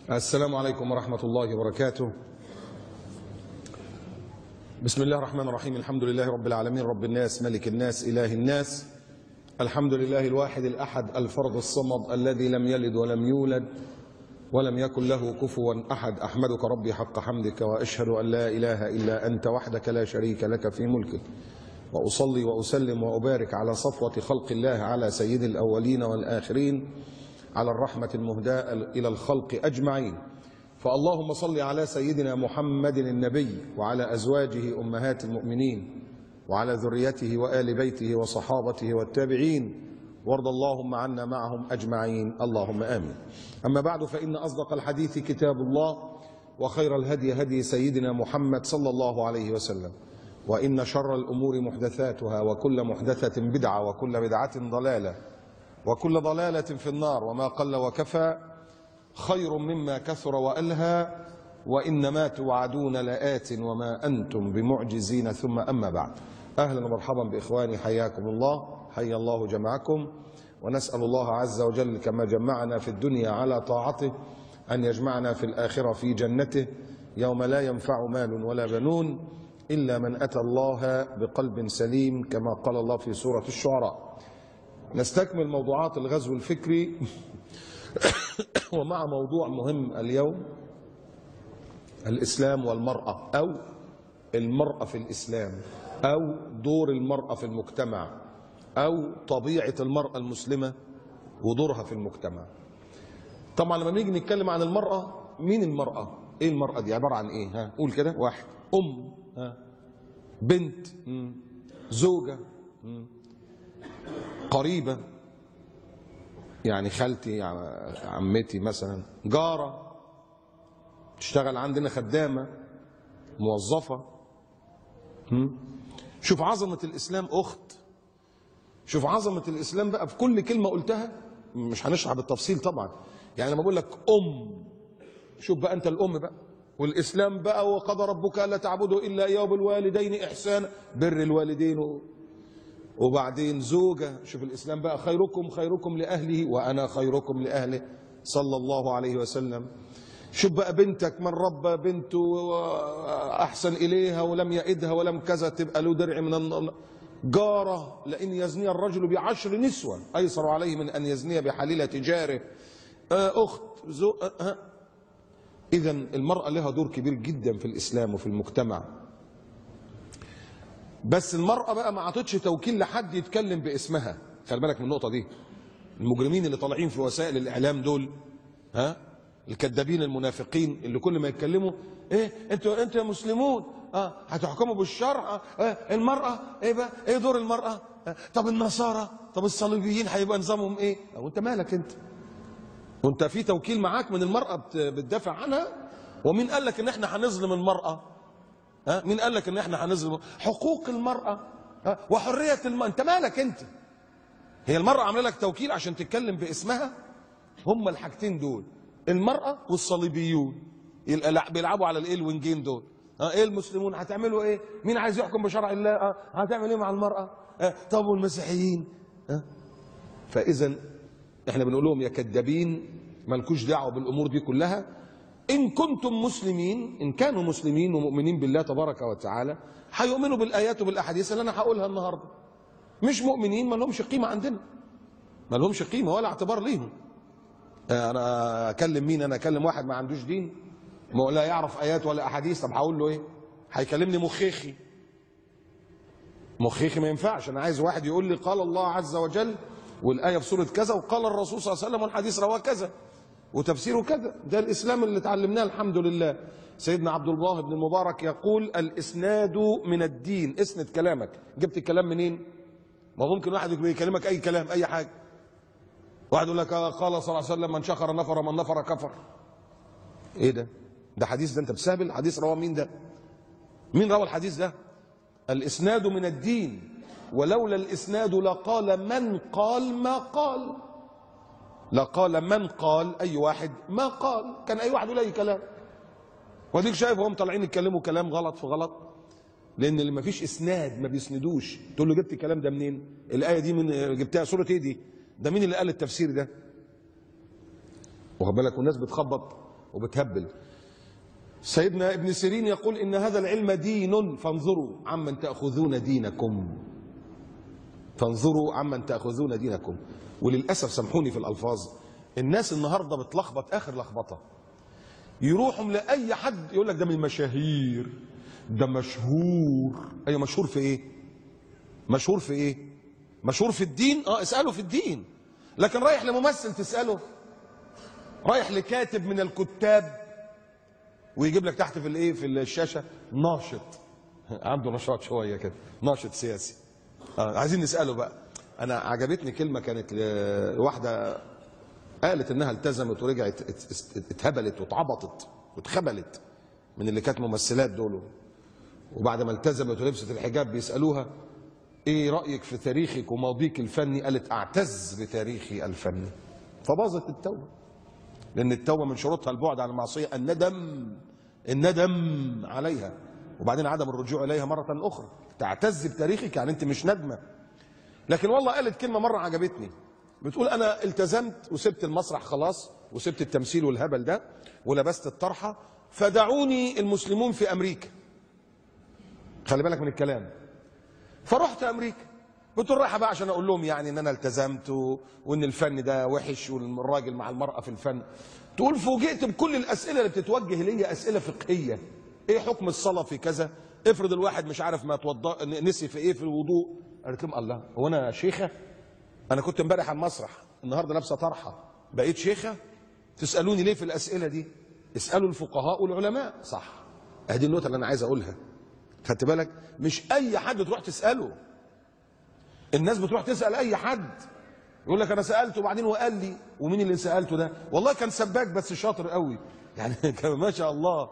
السلام عليكم ورحمة الله وبركاته. بسم الله الرحمن الرحيم. الحمد لله رب العالمين، رب الناس، ملك الناس، إله الناس. الحمد لله الواحد الأحد الفرد الصمد الذي لم يلد ولم يولد ولم يكن له كفوا أحد. أحمدك ربي حق حمدك، وأشهد أن لا إله إلا أنت وحدك لا شريك لك في ملكك، وأصلي وأسلم وأبارك على صفوة خلق الله، على سيد الأولين والآخرين، على الرحمة المهداة إلى الخلق أجمعين. فاللهم صل على سيدنا محمد النبي، وعلى أزواجه أمهات المؤمنين، وعلى ذريته وآل بيته وصحابته والتابعين، وارض اللهم عنا معهم أجمعين، اللهم آمين. أما بعد، فإن أصدق الحديث كتاب الله، وخير الهدي هدي سيدنا محمد صلى الله عليه وسلم، وإن شر الأمور محدثاتها، وكل محدثة بدعة، وكل بدعة ضلالة، وكل ضلالة في النار. وما قل وكفى خير مما كثر وألهى، وإنما توعدون لآت وما أنتم بمعجزين. ثم أما بعد، أهلا ومرحبا بإخواني، حياكم الله، حيا الله جمعكم. ونسأل الله عز وجل كما جمعنا في الدنيا على طاعته أن يجمعنا في الآخرة في جنته، يوم لا ينفع مال ولا بنون إلا من أتى الله بقلب سليم، كما قال الله في سورة الشعراء. نستكمل موضوعات الغزو الفكري ومع موضوع مهم اليوم: الإسلام والمرأة، أو المرأة في الإسلام، أو دور المرأة في المجتمع، أو طبيعة المرأة المسلمة ودورها في المجتمع. طبعا لما نيجي نتكلم عن المرأة، مين المرأة؟ إيه المرأة دي؟ عبارة عن إيه؟ قول كده. واحد، أم، بنت، زوجة، قريبة يعني خالتي، عمتي مثلا، جارة، تشتغل عندنا، خدامة، موظفة. شوف عظمة الإسلام، أخت. شوف عظمة الإسلام بقى في كل كلمة قلتها، مش هنشرح بالتفصيل طبعا. يعني لما بقول لك أم، شوف بقى أنت الأم بقى، والإسلام بقى: وقضى ربك ألا تعبدوا إلا إياه وبالوالدين إحسانا، بر الوالدين. وبعدين زوجة، شوف الإسلام بقى: خيركم خيركم لأهله وأنا خيركم لأهله، صلى الله عليه وسلم. شوف بقى بنتك: من ربى بنته أحسن إليها ولم يئدها ولم كذا، تبقى له درع من النار. جارة: لئن يزني الرجل ب10 نسوة أيسر عليه من أن يزني بحليلة جاره. أخت، إذن المرأة لها دور كبير جدا في الإسلام وفي المجتمع. بس المرأة بقى ما عطتش توكيل لحد يتكلم باسمها. خلي بالك من النقطة دي. المجرمين اللي طالعين في وسائل الإعلام دول، الكذابين المنافقين اللي كل ما يتكلموا: ايه انتوا يا مسلمون هتحكموا بالشرع، المرأة ايه بقى، ايه دور المرأة؟ طب النصارى، طب الصليبيين هيبقى نظامهم ايه؟ وانت مالك انت؟ وانت في توكيل معاك من المرأة بتدافع عنها؟ ومين قال لك ان احنا هنظلم المرأة؟ مين قال لك ان احنا هنظلم حقوق المرأة وحرية المرأة؟ انت مالك انت؟ هي المرأة عامله لك توكيل عشان تتكلم باسمها؟ هم الحاجتين دول، المرأة والصليبيون، بيلعبوا على الايه، الوينجين دول. ايه المسلمون هتعملوا ايه؟ مين عايز يحكم بشرع الله؟ هتعمل ايه مع المرأة؟ طب والمسيحيين؟ فاذا احنا بنقول لهم: يا كذابين، مالكوش دعوه بالامور دي كلها. إن كنتم مسلمين، إن كانوا مسلمين ومؤمنين بالله تبارك وتعالى، هيؤمنوا بالآيات وبالأحاديث اللي أنا هقولها النهارده. مش مؤمنين، ما لهمش قيمة عندنا، ما لهمش قيمة ولا اعتبار ليهم. أنا أكلم مين؟ أنا أكلم واحد ما عندوش دين، ما لا يعرف آيات ولا أحاديث. طب هقول له إيه؟ هيكلمني مخيخي. مخيخي ما ينفعش. أنا عايز واحد يقول لي: قال الله عز وجل، والآية في سورة كذا، وقال الرسول صلى الله عليه وسلم، والحديث رواه كذا، وتفسيره كذا. ده الإسلام اللي اتعلمناه الحمد لله. سيدنا عبد الله بن المبارك يقول: الإسناد من الدين. اسند كلامك. جبت الكلام منين؟ ما ممكن واحد يكلمك أي كلام، أي حاجة. واحد يقول لك: قال صلى الله عليه وسلم: من شخر نفر من نفر كفر. إيه ده؟ ده حديث؟ ده أنت بتستهبل. حديث رواه مين ده؟ مين روى الحديث ده؟ الإسناد من الدين، ولولا الإسناد لقال من قال ما قال. لقال من قال، أي واحد ما قال، كان أي واحد يقول أي كلام. وديك شايف هم طالعين يتكلموا كلام غلط في غلط، لأن اللي ما فيش إسناد ما بيسندوش. تقول له: جبت الكلام ده منين؟ الآية دي من جبتها سورة إيه دي؟ ده مين اللي قال التفسير ده؟ واخد بالك؟ والناس بتخبط وبتهبل. سيدنا ابن سيرين يقول إن هذا العلم دين فانظروا عمن تأخذون دينكم. فانظروا عمن تأخذون دينكم. وللأسف سامحوني في الألفاظ، الناس النهارده بتلخبط آخر لخبطة. يروحوا لأي حد يقول لك ده من المشاهير، ده مشهور. أيوة مشهور في إيه؟ مشهور في إيه؟ مشهور في الدين؟ اسأله في الدين. لكن رايح لممثل تسأله؟ رايح لكاتب من الكتاب ويجيب لك تحت في الايه في الشاشه ناشط عنده نشاط شويه كده، ناشط سياسي. عايزين نساله بقى. انا عجبتني كلمه كانت واحده قالت انها التزمت ورجعت اتهبلت واتعبطت واتخبلت من اللي كانت ممثلات دول، وبعد ما التزمت ولبست الحجاب بيسالوها ايه رايك في تاريخك وماضيك الفني؟ قالت اعتز بتاريخي الفني. فباظت التوبه، لأن التوبة من شروطها البعد عن المعصية، الندم عليها، وبعدين عدم الرجوع إليها مرة أخرى. تعتز بتاريخك يعني أنت مش ندمة. لكن والله قالت كلمة مرة عجبتني، بتقول أنا التزمت وسبت المسرح خلاص، وسبت التمثيل والهبل ده، ولبست الطرحة، فدعوني المسلمون في أمريكا. خلي بالك من الكلام. فرحت أمريكا، بتقول رايحه بقى عشان اقول لهم يعني ان انا التزمت وان الفن ده وحش والراجل مع المراه في الفن. تقول فوجئت بكل الاسئله اللي بتتوجه لي اسئله فقهيه. ايه حكم الصلاه في كذا؟ افرض الواحد مش عارف ما توضأ نسي في ايه في الوضوء. قالت لهم الله، هو انا شيخه؟ انا كنت امبارح على المسرح، النهارده لابسه طرحه، بقيت شيخه؟ تسالوني ليه في الاسئله دي؟ اسالوا الفقهاء والعلماء. صح، ادي النقطه اللي انا عايز اقولها. خدت بالك؟ مش اي حد تروح تساله. الناس بتروح تسال اي حد، يقول لك انا سالته وبعدين وقال لي. ومين اللي سالته ده؟ والله كان سباك بس شاطر قوي يعني كان ما شاء الله.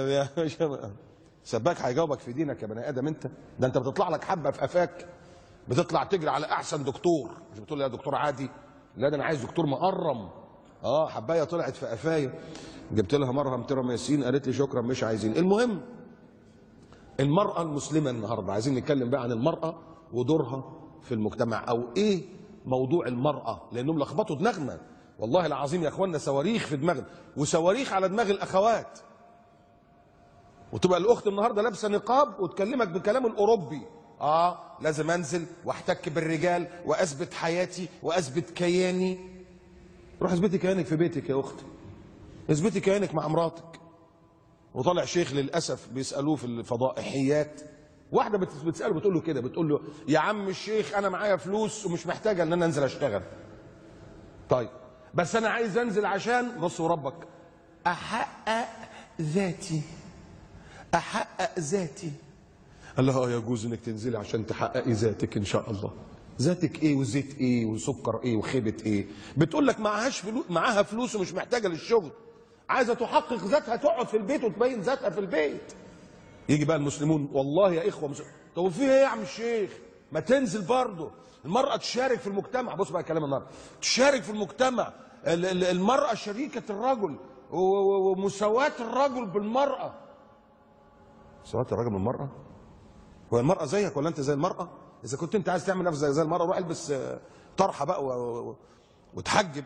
سباك هيجاوبك في دينك يا بني ادم انت؟ ده انت بتطلع لك حبه في قفاك، بتطلع تجري على احسن دكتور، مش بتقول يا دكتور عادي، لا ده انا عايز دكتور مقرم. حبايه طلعت في قفايا، جبت لها مرهم تيراميسين قالت لي شكرا مش عايزين. المهم المراه المسلمه النهارده، عايزين نتكلم بقى عن المراه ودورها في المجتمع، او ايه موضوع المرأة، لانهم لخبطوا دماغنا والله العظيم يا اخوانا. صواريخ في دماغنا وصواريخ على دماغ الاخوات. وتبقى الاخت النهارده لابسه نقاب وتكلمك بكلام الاوروبي. لازم انزل واحتك بالرجال واثبت حياتي واثبت كياني. روح اثبتي كيانك في بيتك يا اختي، اثبتي كيانك مع مراتك. وطالع شيخ للاسف بيسالوه في الفضائحيات، واحده بتساله بتقول له كده، بتقول له يا عم الشيخ انا معايا فلوس ومش محتاجه ان انا انزل اشتغل. طيب بس انا عايز انزل عشان بص وربك احقق ذاتي، احقق ذاتي. قال لها يجوز انك تنزلي عشان تحققي ذاتك ان شاء الله. ذاتك ايه وزيت ايه وسكر ايه وخيبه ايه؟ بتقول لك معاها فلوس ومش محتاجه للشغل، عايزه تحقق ذاتها، تقعد في البيت وتبين ذاتها في البيت. يجي بقى المسلمون والله يا اخوه طب في ايه يا عم الشيخ؟ ما تنزل برضه المراه تشارك في المجتمع. بص بقى كلام المراه، تشارك في المجتمع. المراه شريكه الرجل ومساواه الرجل بالمراه. مساواه الرجل بالمراه؟ هو المراه زيك ولا انت زي المراه؟ اذا كنت انت عايز تعمل نفسك زي المراه روح البس طرحه بقى وتحجب.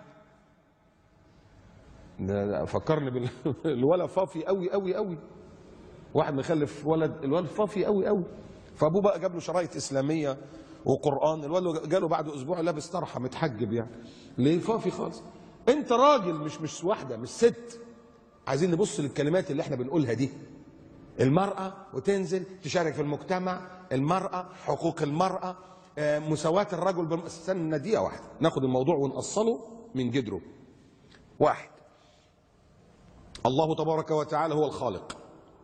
فكرني بالولد فافي قوي قوي قوي، واحد مخلف ولد، الولد فافي قوي قوي، فابوه بقى جاب له شرايط اسلاميه وقران، الولد جاله بعد اسبوع لابس طرحه متحجب. يعني ليه؟ فافي خالص. انت راجل مش واحده مش ست. عايزين نبص للكلمات اللي احنا بنقولها دي. المراه وتنزل تشارك في المجتمع، المراه، حقوق المراه، مساواه الرجل استنى دقيقه واحده ناخد الموضوع ونقصله من جدره. واحد، الله تبارك وتعالى هو الخالق.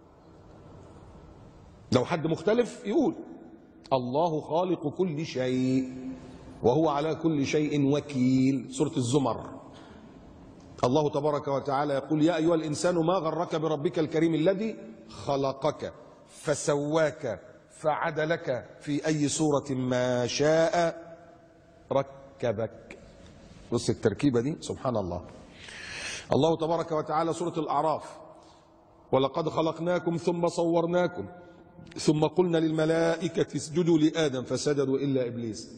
لو حد مختلف يقول الله خالق كل شيء وهو على كل شيء وكيل. سورة الزمر. الله تبارك وتعالى يقول يا أيها الإنسان ما غرك بربك الكريم الذي خلقك فسواك فعدلك في أي صورة ما شاء ركبك. بص التركيبة دي سبحان الله. الله تبارك وتعالى سورة الأعراف ولقد خلقناكم ثم صورناكم ثم قلنا للملائكة اسجدوا لآدم فسجدوا إلا إبليس.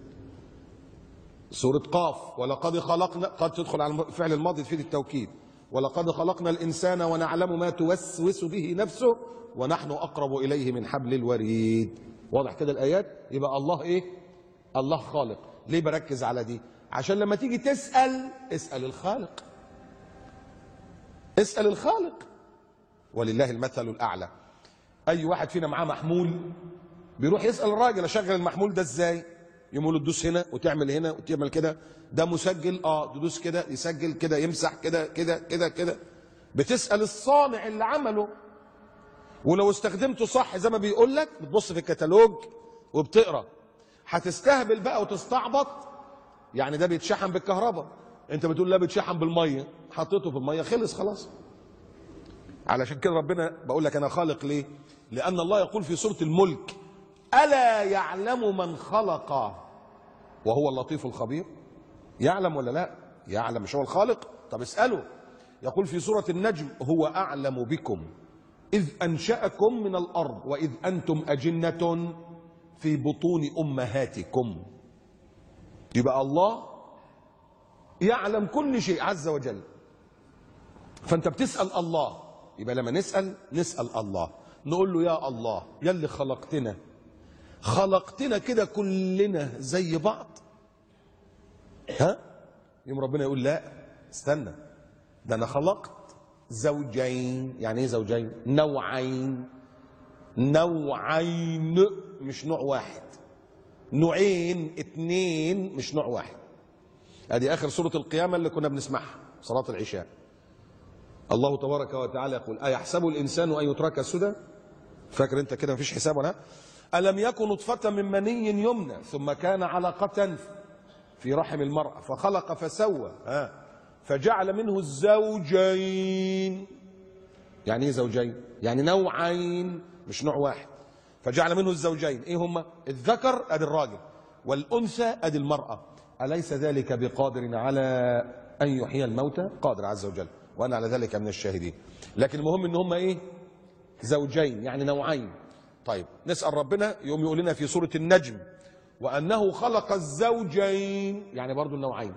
سورة قاف ولقد خلقنا، قد تدخل على فعل الماضي تفيد التوكيد. ولقد خلقنا الإنسان ونعلم ما توسوس به نفسه ونحن أقرب إليه من حبل الوريد. واضح كده الآيات؟ يبقى الله إيه؟ الله خالق. ليه بركز على دي؟ عشان لما تيجي تسأل اسأل الخالق، اسأل الخالق. ولله المثل الأعلى. أي واحد فينا معاه محمول بيروح يسأل الراجل أشغل المحمول ده إزاي؟ يقول له تدوس هنا وتعمل هنا وتعمل كده. ده مسجل، تدوس كده يسجل كده يمسح كده كده كده كده. بتسأل الصانع اللي عمله، ولو استخدمته صح زي ما بيقول لك بتبص في الكتالوج وبتقرا. هتستهبل بقى وتستعبط، يعني ده بيتشحن بالكهرباء، انت بتقول لا بيتشحن بالميه، حطيته في الميه خلص خلاص. علشان كده ربنا بقول لك انا خالق ليه؟ لان الله يقول في سوره الملك: الا يعلم من خلق وهو اللطيف الخبير. يعلم ولا لا؟ يعلم، مش هو الخالق؟ طب اساله. يقول في سوره النجم: هو اعلم بكم اذ انشاكم من الارض واذ انتم اجنه في بطون امهاتكم. يبقى الله يعلم كل شيء عز وجل. فانت بتسال الله، يبقى لما نسال الله نقول له: يا الله يا اللي خلقتنا كده كلنا زي بعض، يوم ربنا يقول: لا استنى، ده انا خلقت زوجين. يعني ايه زوجين؟ نوعين مش نوع واحد، نوعين اتنين مش نوع واحد. ادي اخر سورة القيامة اللي كنا بنسمعها صلاة العشاء. الله تبارك وتعالى يقول: أيحسب الإنسان أن يترك سدى؟ فاكر انت كده مفيش حساب ولا؟ ألم يكن نطفة من مني يمنى ثم كان علقة في رحم المرأة فخلق فسوى فجعل منه الزوجين. يعني ايه زوجين؟ يعني نوعين مش نوع واحد. فجعل منه الزوجين، ايه هما؟ الذكر ادي الراجل والانثى ادي المرأة. أليس ذلك بقادر على أن يحيي الموتى؟ قادر عز وجل، وأنا على ذلك من الشاهدين. لكن المهم ان هما ايه؟ زوجين، يعني نوعين. طيب نسأل ربنا، يوم يقول لنا في سورة النجم: وأنه خلق الزوجين، يعني برضو النوعين،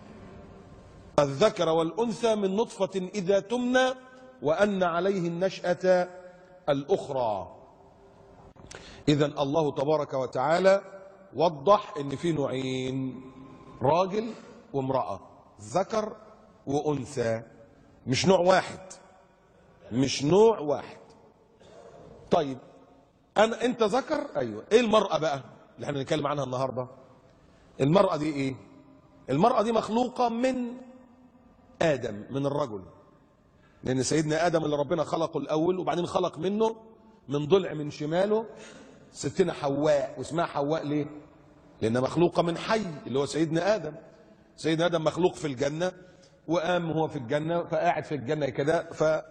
الذكر والأنثى من نطفة إذا تمنى وأن عليه النشأة الأخرى. إذن الله تبارك وتعالى وضح إن في نوعين: راجل وامرأة، ذكر وأنثى، مش نوع واحد، مش نوع واحد. طيب انت ذكر، ايوه. ايه المرأة بقى اللي احنا بنتكلم عنها النهارده؟ المرأة دي ايه؟ المرأة دي مخلوقة من آدم، من الرجل، لأن سيدنا آدم اللي ربنا خلقه الأول، وبعدين خلق منه من ضلع من شماله ستنا حواء. واسمها حواء ليه؟ لأنها مخلوقة من حي اللي هو سيدنا آدم. سيدنا آدم مخلوق في الجنة، وقام هو في الجنة، فقاعد في الجنة كده،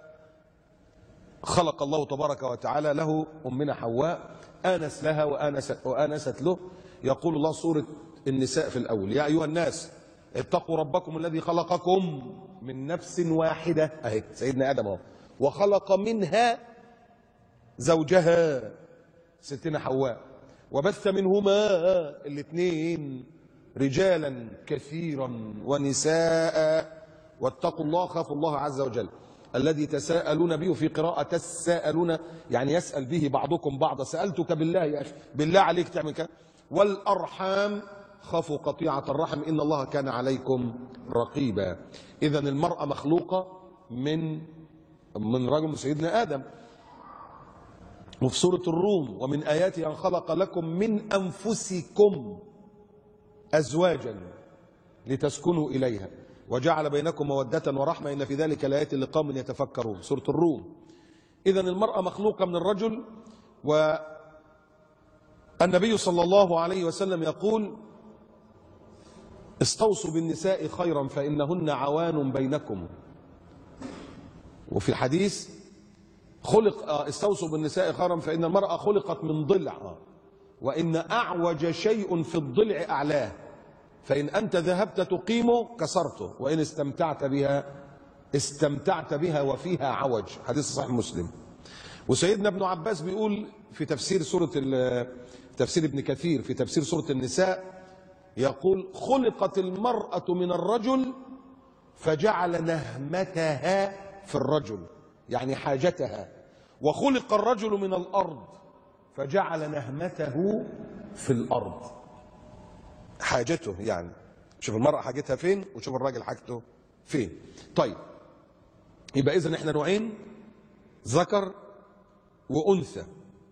فخلق الله تبارك وتعالى له أمنا حواء، آنس لها وآنست له. يقول الله سورة النساء في الأول: يا أيها الناس اتقوا ربكم الذي خلقكم من نفس واحدة، أهي سيدنا آدم اهو، وخلق منها زوجها ستنا حواء، وبث منهما الاثنين رجالا كثيرا ونساء، واتقوا الله، خافوا الله عز وجل الذي تساءلون به، في قراءة تساءلون يعني يسأل به بعضكم بعضا. سألتك بالله يا أخي، بالله عليك تعمل كده. والأرحام، خافوا قطيعة الرحم إن الله كان عليكم رقيبا. إذن المرأة مخلوقة من رجل سيدنا آدم. وفي سورة الروم: ومن آياته أن خلق لكم من أنفسكم أزواجا لتسكنوا إليها وجعل بينكم مودة ورحمة إن في ذلك لآيات لقوم يتفكرون. سورة الروم. إذن المرأة مخلوقة من الرجل. والنبي صلى الله عليه وسلم يقول: استوصوا بالنساء خيرا فإنهن عوان بينكم. وفي الحديث: استوصوا بالنساء خيرا فإن المرأة خلقت من ضلع، وإن أعوج شيء في الضلع أعلاه، فإن أنت ذهبت تقيمه كسرته، وإن استمتعت بها وفيها عوج. حديث صحيح مسلم. وسيدنا ابن عباس بيقول في تفسير تفسير ابن كثير في تفسير سورة النساء، يقول: خلقت المرأة من الرجل فجعل نهمتها في الرجل، يعني حاجتها. وخلق الرجل من الأرض فجعل نهمته في الأرض، حاجته يعني. شوف المرأة حاجتها فين وشوف الراجل حاجته فين. طيب يبقى إذن احنا نوعين، ذكر وأنثى.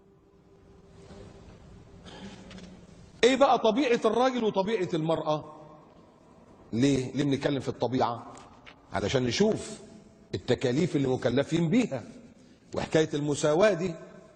ايه بقى طبيعة الراجل وطبيعة المرأة؟ ليه بنتكلم في الطبيعة؟ علشان نشوف التكاليف اللي مكلفين بيها وحكاية المساواة دي.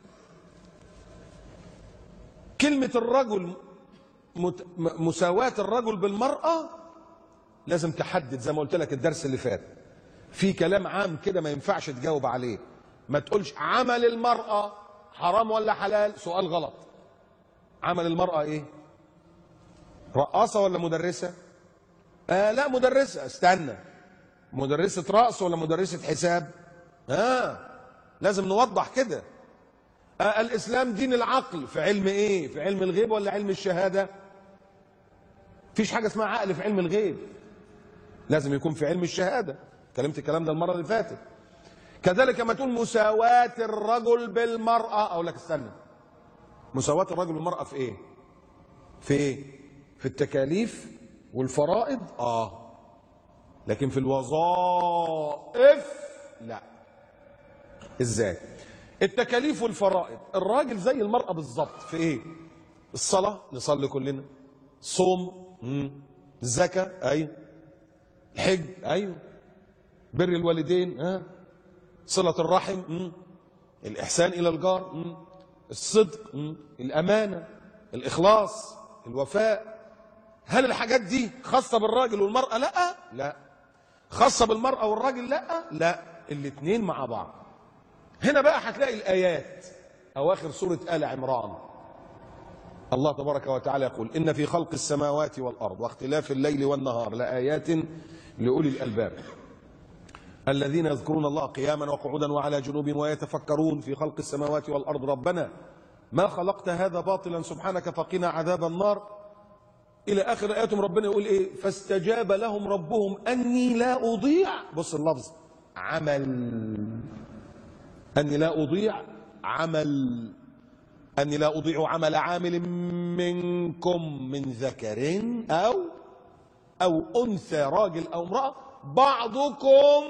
كلمة الرجل، مساواة الرجل بالمرأة لازم تحدد، زي ما قلت لك الدرس اللي فات، في كلام عام كده ما ينفعش تجاوب عليه. ما تقولش عمل المرأة حرام ولا حلال، سؤال غلط. عمل المرأة ايه؟ رقاصة ولا مدرسة؟ لا مدرسة. استنى، مدرسة رقص ولا مدرسة حساب؟ لازم نوضح كده. الإسلام دين العقل، في علم ايه؟ في علم الغيب ولا علم الشهادة؟ مفيش حاجة اسمها عقل في علم الغيب، لازم يكون في علم الشهادة. كلمت الكلام ده المرة اللي فاتت. كذلك لما تقول مساواة الرجل بالمرأة، أقول لك استنى، مساواة الرجل بالمرأة في ايه؟ في ايه؟ في التكاليف والفرائض لكن في الوظائف لا. ازاي؟ التكاليف والفرائض الراجل زي المرأة بالظبط في ايه؟ الصلاة نصلي كلنا، صوم، الزكاة ايوه، الحج ايوه، بر الوالدين، صلة الرحم، الإحسان إلى الجار، الصدق، الأمانة، الإخلاص، الوفاء. هل الحاجات دي خاصة بالراجل والمرأة؟ لا. خاصة بالمرأة والراجل؟ لا، الاثنين مع بعض. هنا بقى هتلاقي الآيات أواخر سورة آل عمران. الله تبارك وتعالى يقول: إن في خلق السماوات والأرض واختلاف الليل والنهار لآيات لأولي الألباب الذين يذكرون الله قياما وقعودا وعلى جنوبهم ويتفكرون في خلق السماوات والأرض ربنا ما خلقت هذا باطلا سبحانك فقنا عذاب النار، إلى آخر آياتهم. ربنا يقول إيه؟ فاستجاب لهم ربهم أني لا أضيع، بص اللفظ، عمل، أني لا أضيع عمل، أني لا أضيع عمل عامل منكم من ذكر أو أنثى، راجل أو امرأة، بعضكم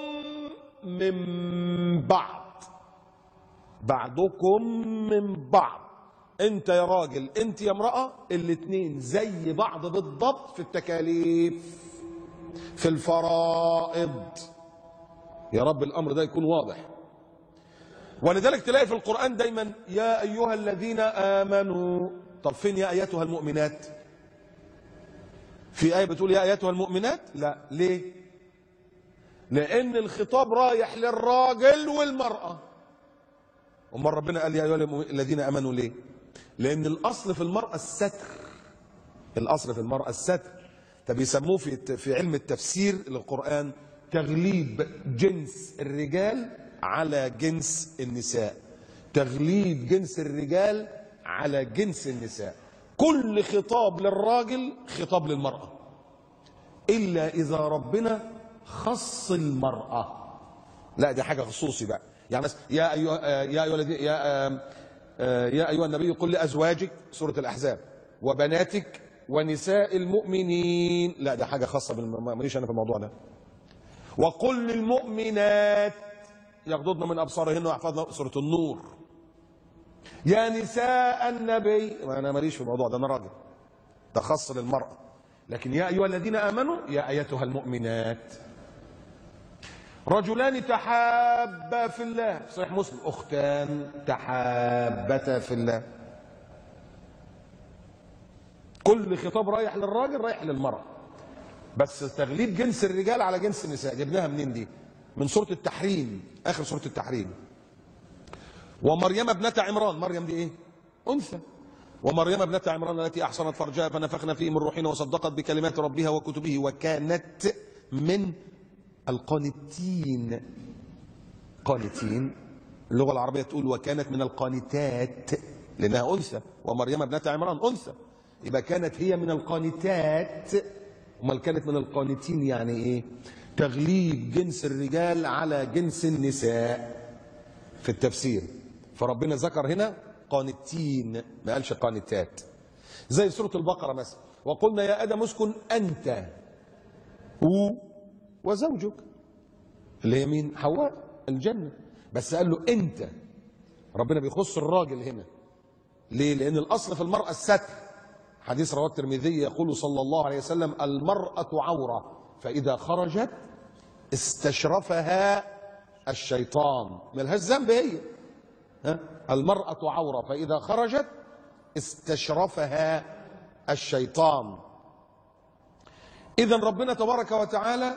من بعض، بعضكم من بعض. انت يا راجل انت يا امرأة، الاتنين زي بعض بالضبط في التكاليف، في الفرائض. يا رب الامر ده يكون واضح. ولذلك تلاقي في القرآن دايما يا ايها الذين امنوا. طب فين يا ايتها المؤمنات؟ في آية بتقول يا ايتها المؤمنات؟ لا. ليه؟ لأن الخطاب رايح للراجل والمرأة. أمال ربنا قال يا أيها الذين آمنوا ليه؟ لأن الأصل في المرأة الستر. الأصل في المرأة الستر. فبيسموه في علم التفسير للقرآن تغليب جنس الرجال على جنس النساء. تغليب جنس الرجال على جنس النساء. كل خطاب للراجل خطاب للمرأة، إلا إذا ربنا خص المرأة. لا دي حاجة خصوصي بقى. يعني يا أيها النبي قل لأزواجك، سورة الأحزاب، وبناتك ونساء المؤمنين. لا ده حاجة خاصة ماليش أنا في الموضوع ده. وقل للمؤمنات يغضضن من أبصارهن ويحفظن، سورة النور. يا نساء النبي، أنا ماليش في الموضوع ده، أنا راجل، ده خاص للمرأة. لكن يا أيها الذين آمنوا يا أيتها المؤمنات. رجلان تحابا في الله، في صحيح مسلم، أختان تحابتا في الله. كل خطاب رايح للراجل رايح للمرأة، بس تغليب جنس الرجال على جنس النساء. جبناها منين دي؟ من سورة التحريم، آخر سورة التحريم. ومريم ابنة عمران، مريم دي إيه؟ أنثى. ومريم ابنة عمران التي أحصنت فرجها فنفخنا فيه من روحنا وصدقت بكلمات ربها وكتبه وكانت من القانتين. قانتين اللغة العربية تقول وكانت من القانتات لأنها أنثى، ومريم ابنة عمران أنثى، يبقى كانت هي من القانتات. أمال كانت من القانتين يعني إيه؟ تغليب جنس الرجال على جنس النساء في التفسير. فربنا ذكر هنا قانتين، ما قالش قانتات. زي سورة البقرة مثلا، وقلنا يا آدم اسكن أنت وزوجك، اللي هي مين؟ حواء، الجنة. بس قال له أنت، ربنا بيخص الراجل هنا. ليه؟ لأن الأصل في المرأة الستر. حديث رواه الترمذي يقول صلى الله عليه وسلم: المرأة عورة فإذا خرجت استشرفها الشيطان. ملهاش ذنب هي، المرأة عورة فإذا خرجت استشرفها الشيطان. إذن ربنا تبارك وتعالى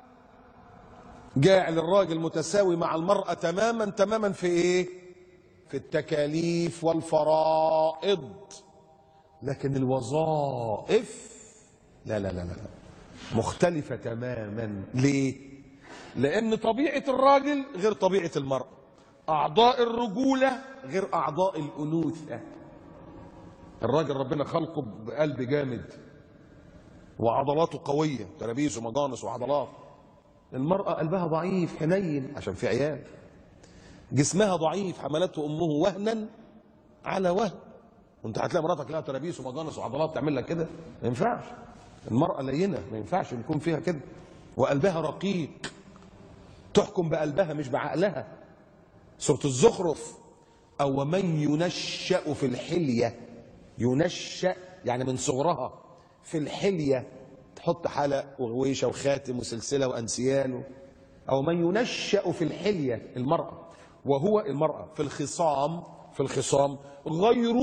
جاعل الراجل متساوي مع المرأة تماما في إيه؟ في التكاليف والفرائض. لكن الوظائف لا لا لا لا مختلفة تماما. ليه؟ لأن طبيعة الراجل غير طبيعة المرأة، أعضاء الرجولة غير أعضاء الأنوثة. الراجل ربنا خلقه بقلب جامد وعضلاته قوية، ترابيز ومجانس وعضلات. المرأة قلبها ضعيف حنين عشان في عيال، جسمها ضعيف، حملته أمه وهنا على وهن. وانت هتلاقي مراتك لها ترابيس ومجانس وعضلات تعمل لك كده؟ ما ينفعش. المرأة لينة، ما ينفعش يكون فيها كده. وقلبها رقيق، تحكم بقلبها مش بعقلها. سورة الزخرف: أو ومن ينشأ في الحلية، ينشأ يعني من صغرها، في الحلية تحط حلق وغويشة وخاتم وسلسلة وأنسيال. أو من ينشأ في الحلية المرأة، وهو المرأة في الخصام غير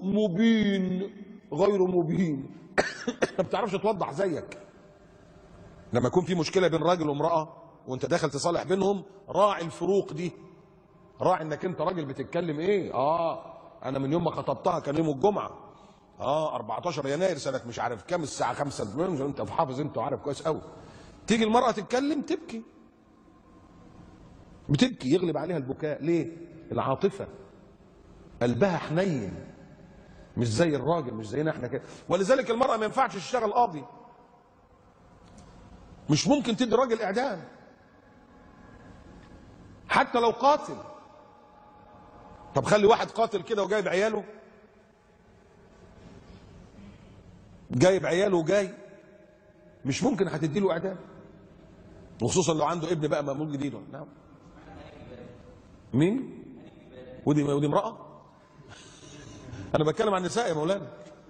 مبين ما بتعرفش توضح زيك. لما يكون في مشكلة بين راجل وامرأة وانت داخل تصالح بينهم، راعي الفروق دي، راعي انك انت راجل بتتكلم ايه. انا من يوم ما خطبتها كان يوم الجمعة 14 يناير سنة مش عارف كام، الساعة 5، انت حافظ، انت عارف كويس قوي. تيجي المرأة تتكلم بتبكي يغلب عليها البكاء. ليه؟ العاطفة، قلبها حنين، مش زي الراجل، مش زينا احنا كده. ولذلك المرأة ما ينفعش تشتغل قاضي، مش ممكن تدي راجل اعدام حتى لو قاتل. طب خلي واحد قاتل كده وجايب عياله، وجاي، مش ممكن هتدي له اعدام، وخصوصا لو عنده ابن بقى مولود جديد. نعم. مين؟ ودي امرأة؟ أنا بتكلم عن النساء يا مولانا.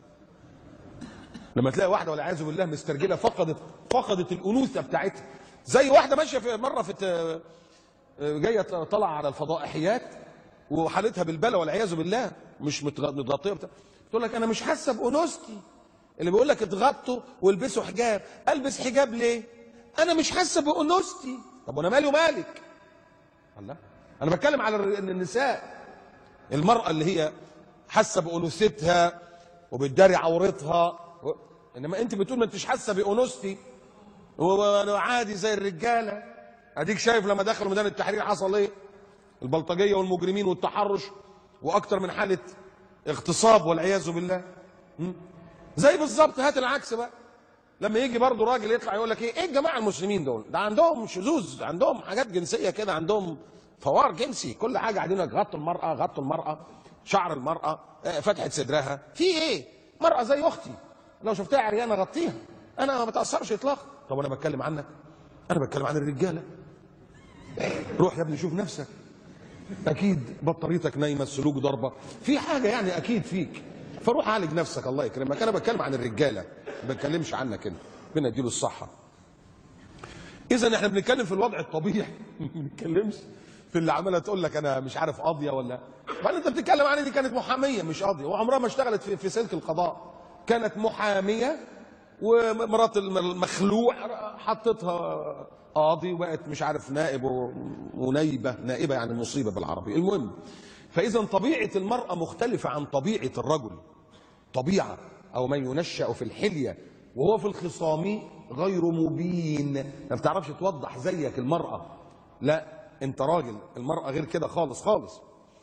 لما تلاقي واحدة والعياذ بالله مسترجلة فقدت الأنوثة بتاعتها، زي واحدة ماشية في مرة جاية طالعة على الفضائحيات وحالتها بالبلا والعياذ بالله، مش متغطية تقول لك أنا مش حاسة بأنوثتي. اللي بيقول لك اتغطوا والبسوا حجاب، ألبس حجاب ليه؟ أنا مش حاسة بأنوثتي. طب وأنا مالي ومالك؟ الله، أنا بتكلم على النساء، المرأة اللي هي حاسة بأنوثتها وبتداري عورتها إنما أنت بتقول ما أنتش حاسة بأنوثتي وأنا عادي زي الرجالة. أديك شايف لما دخلوا ميدان التحرير حصل إيه؟ البلطجية والمجرمين والتحرش وأكتر من حالة اغتصاب والعياذ بالله. زي بالظبط. هات العكس بقى، لما يجي برضه راجل يطلع يقول لك ايه الجماعه المسلمين دول، ده عندهم شذوذ، عندهم حاجات جنسيه كده، عندهم فوار جنسي، كل حاجه قاعدين غطوا المراه، شعر المراه، فتحه صدرها، في ايه؟ مرأة زي اختي لو شفتها عريانه غطيها، انا ما بتاثرش اطلاقا. طب انا بتكلم عنك، انا بتكلم عن الرجاله. روح يا ابني شوف نفسك، اكيد بطاريتك نايمه، السلوك ضربه، في حاجه يعني اكيد فيك، فروح عالج نفسك الله يكرمك. انا بتكلم عن الرجاله، ما بتكلمش عنك انت، ربنا يديله الصحه. اذا احنا بنتكلم في الوضع الطبيعي ما بنتكلمش في اللي عماله تقول لك انا مش عارف قاضيه ولا، فانت انت بتتكلم عن دي كانت محاميه مش قاضيه، وعمرها ما اشتغلت في سلك القضاء، كانت محاميه ومرات المخلوع حطتها قاضي وبقت مش عارف نائب نائبه يعني مصيبه بالعربي. المهم، فاذا طبيعه المراه مختلفه عن طبيعه الرجل، طبيعه. او من ينشأ في الحليه وهو في الخصام غير مبين، ما بتعرفش توضح زيك المراه، لا انت راجل، المراه غير كده خالص خالص.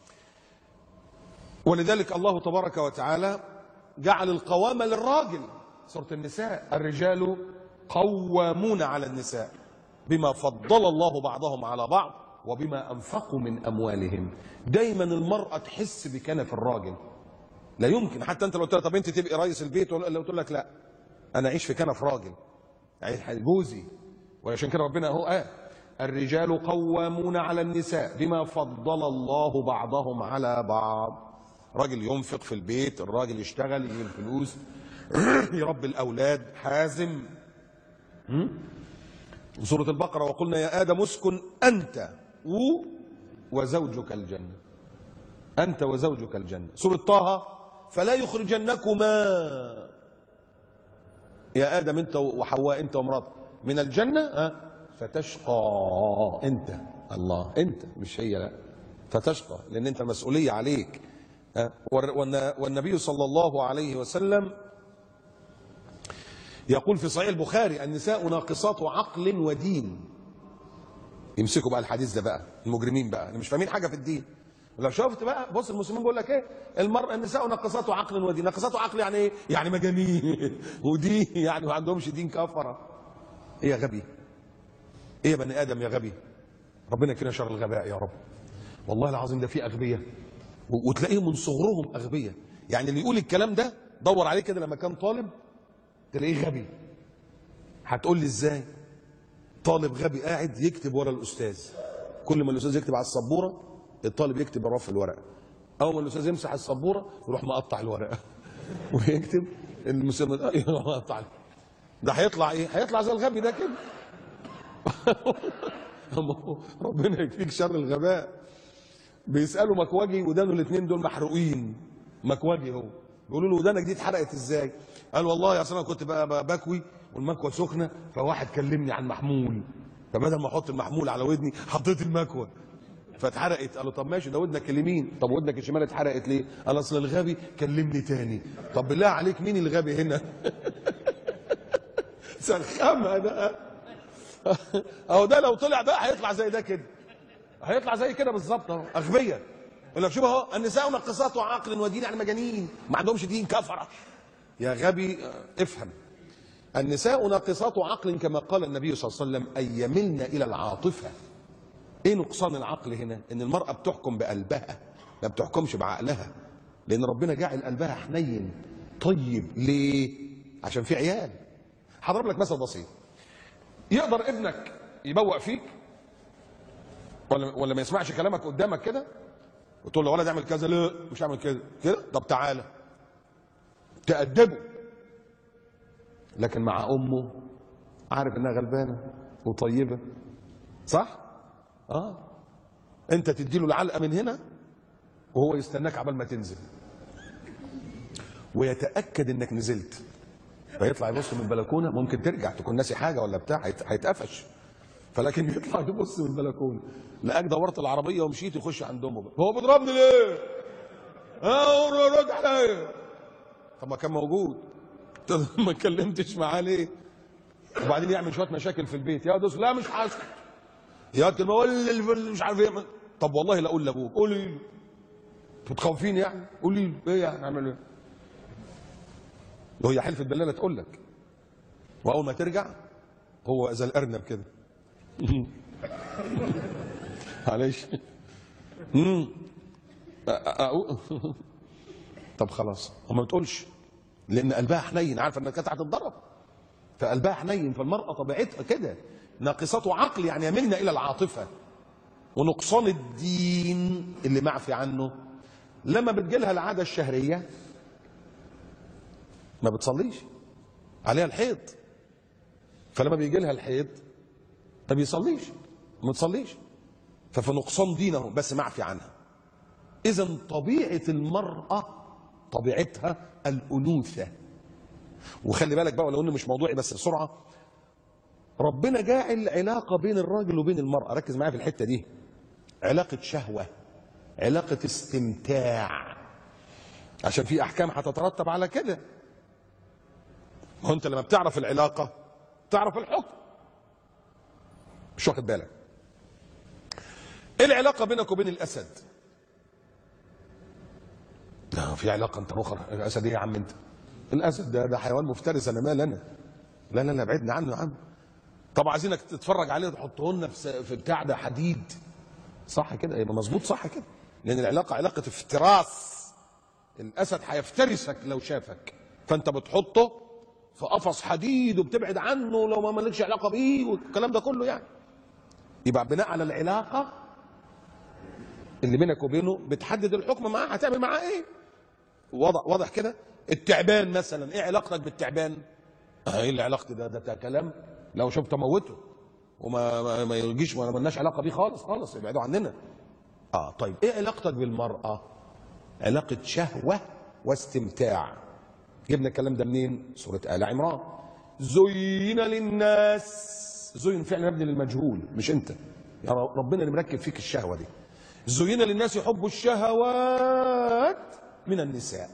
ولذلك الله تبارك وتعالى جعل القوامه للراجل. سورة النساء: الرجال قوامون على النساء بما فضل الله بعضهم على بعض وبما أنفقوا من أموالهم. دايما المرأة تحس بكنف الراجل، لا يمكن. حتى أنت لو قلت لها طب أنت تبقي رئيس البيت، لو قلت لك لا أنا أعيش في كنف راجل، جوزي. وعشان كده ربنا أهو الرجال قوامون على النساء بما فضل الله بعضهم على بعض. راجل ينفق في البيت، الراجل يشتغل يجيب فلوس يربي الأولاد، حازم. سورة البقرة وقلنا يا آدم اسكن أنت وزوجك الجنة، أنت وزوجك الجنة. سورة طه فلا يخرجنكما يا آدم أنت وحواء أنت ومراتك من الجنة فتشقى. أنت الله، أنت مش هي، لا فتشقى، لأن أنت المسؤولية عليك. والنبي صلى الله عليه وسلم يقول في صحيح البخاري النساء ناقصات عقل ودين. يمسكوا بقى الحديث ده بقى المجرمين بقى اللي مش فاهمين حاجه في الدين. لو شفت بقى بص المسلمين بيقول لك ايه؟ النساء ناقصات عقل ودين. ناقصات عقل يعني ايه؟ يعني مجانين ودين، يعني ما عندهمش دين، كفره. ايه يا غبي؟ ايه يا بني ادم يا غبي؟ ربنا يكفينا شر الغباء يا رب. والله العظيم ده في اغبياء وتلاقيهم من صغرهم اغبياء. يعني اللي يقول الكلام ده دور عليه كده لما كان طالب تلاقيه غبي. هتقول لي ازاي؟ طالب غبي قاعد يكتب ورا الاستاذ، كل ما الاستاذ يكتب على السبوره الطالب يكتب وراه في الورقه. اول ما الاستاذ يمسح السبوره يروح مقطع الورقه ويكتب المسلم يروح مقطع. ده هيطلع ايه؟ هيطلع زي الغبي ده كده. ربنا يكفيك شر الغباء. بيسالوا مكواجي ودانه الاثنين دول محروقين. مكواجي هو بيقولوا له ودانك دي اتحرقت ازاي؟ قال والله يا اصل انا كنت بكوي والمكوه سخنه، فواحد كلمني عن محمول، فبدل ما احط المحمول على ودني حطيت المكوه فاتحرقت. قال له طب ماشي ده ودنك اليمين، طب ودنك الشمال اتحرقت ليه؟ قال اصل الغبي كلمني تاني. طب بالله عليك مين الغبي هنا؟ سخامه ده. اهو ده لو طلع بقى هيطلع زي ده كده، هيطلع زي كده بالظبط اهو. اغبياء يقول لك شوف اهو النساء ناقصات عقل ودين، يعني مجانين ما عندهمش دين، كفره. يا غبي افهم. النساء ناقصات عقل كما قال النبي صلى الله عليه وسلم أي يملن إلى العاطفة. ايه نقصان العقل هنا؟ ان المرأة بتحكم بقلبها ما بتحكمش بعقلها، لان ربنا جعل قلبها حنين طيب. ليه؟ عشان في عيال. هضرب لك مثل بسيط. يقدر ابنك يبوق فيك ولا ما يسمعش كلامك قدامك كده وتقول له ولد اعمل كذا؟ لا مش هعمل كده كده. طب تعالى تأدبه، لكن مع امه عارف انها غلبانه وطيبه، صح؟ انت تديله العلقه من هنا وهو يستناك عبال ما تنزل ويتاكد انك نزلت، فيطلع يبص من البلكونه. ممكن ترجع تكون ناسي حاجه ولا بتاع، هيتقفش، فلكن يطلع يبص من البلكونه لقاك دورت العربيه ومشيت يخش عند امه بقى. هو بيضربني ليه؟ رد عليا. طب ما كان موجود، ما اتكلمتش معاه ليه؟ وبعدين يعمل شويه مشاكل في البيت. يا دوس لا مش حاسس يا كلمه ولا مش عارف ايه. طب والله لا اقول لابوك، قولي له. بتخوفين يعني؟ قولي له ايه يعني اعمل ايه؟ وهي حلفت بالله لا تقول لك، واول ما ترجع هو زي الارنب كده. معلش. طب خلاص وما بتقولش لان قلبها حنين، عارفه انك كانت هتتضرب، فقلبها حنين. فالمراه طبيعتها كده ناقصات عقل، يعني يميلنا الى العاطفه. ونقصان الدين اللي معفي عنه لما بتجيلها العاده الشهريه ما بتصليش، عليها الحيض، فلما بيجي لها الحيض ما بيصليش، ما تصليش، ففي نقصان دينه بس معفي عنها. اذا طبيعه المراه طبيعتها الانوثه. وخلي بالك بقى ولو انه مش موضوعي بس بسرعه، ربنا جاعل علاقه بين الراجل وبين المراه، ركز معايا في الحته دي، علاقه شهوه، علاقه استمتاع، عشان في احكام هتترتب على كده. ما هو انت لما بتعرف العلاقه تعرف الحكم، مش واخد بالك؟ ايه العلاقه بينك وبين الاسد؟ لا في علاقه انت اخرى. الاسد ايه يا عم انت؟ الاسد ده حيوان مفترس، انا مال انا؟ لا لا لا ابعدنا عنه يا عم. طب عايزينك تتفرج عليه تحطه لنا في بتاع ده حديد، صح كده؟ يبقى مظبوط صح كده، لان العلاقه علاقه افتراس، الاسد هيفترسك لو شافك، فانت بتحطه في قفص حديد وبتبعد عنه لو ما مالكش علاقه بيه والكلام ده كله يعني. يبقى بناء على العلاقه اللي بينك وبينه بتحدد الحكم معاه هتعمل معاه ايه. واضح كده؟ التعبان مثلا، ايه علاقتك بالتعبان؟ ايه اللي علاقتي ده كلام، لو شفت موته وما يجيش، ما لناش علاقه بيه خالص خالص، ابعدوا عننا. طيب ايه علاقتك بالمراه؟ علاقه شهوه واستمتاع. جبنا الكلام ده منين؟ سوره آل عمران. زين للناس، زين فعل مبني للمجهول مش انت، يا ربنا اللي مركب فيك الشهوه دي. زين للناس حب الشهوات من النساء،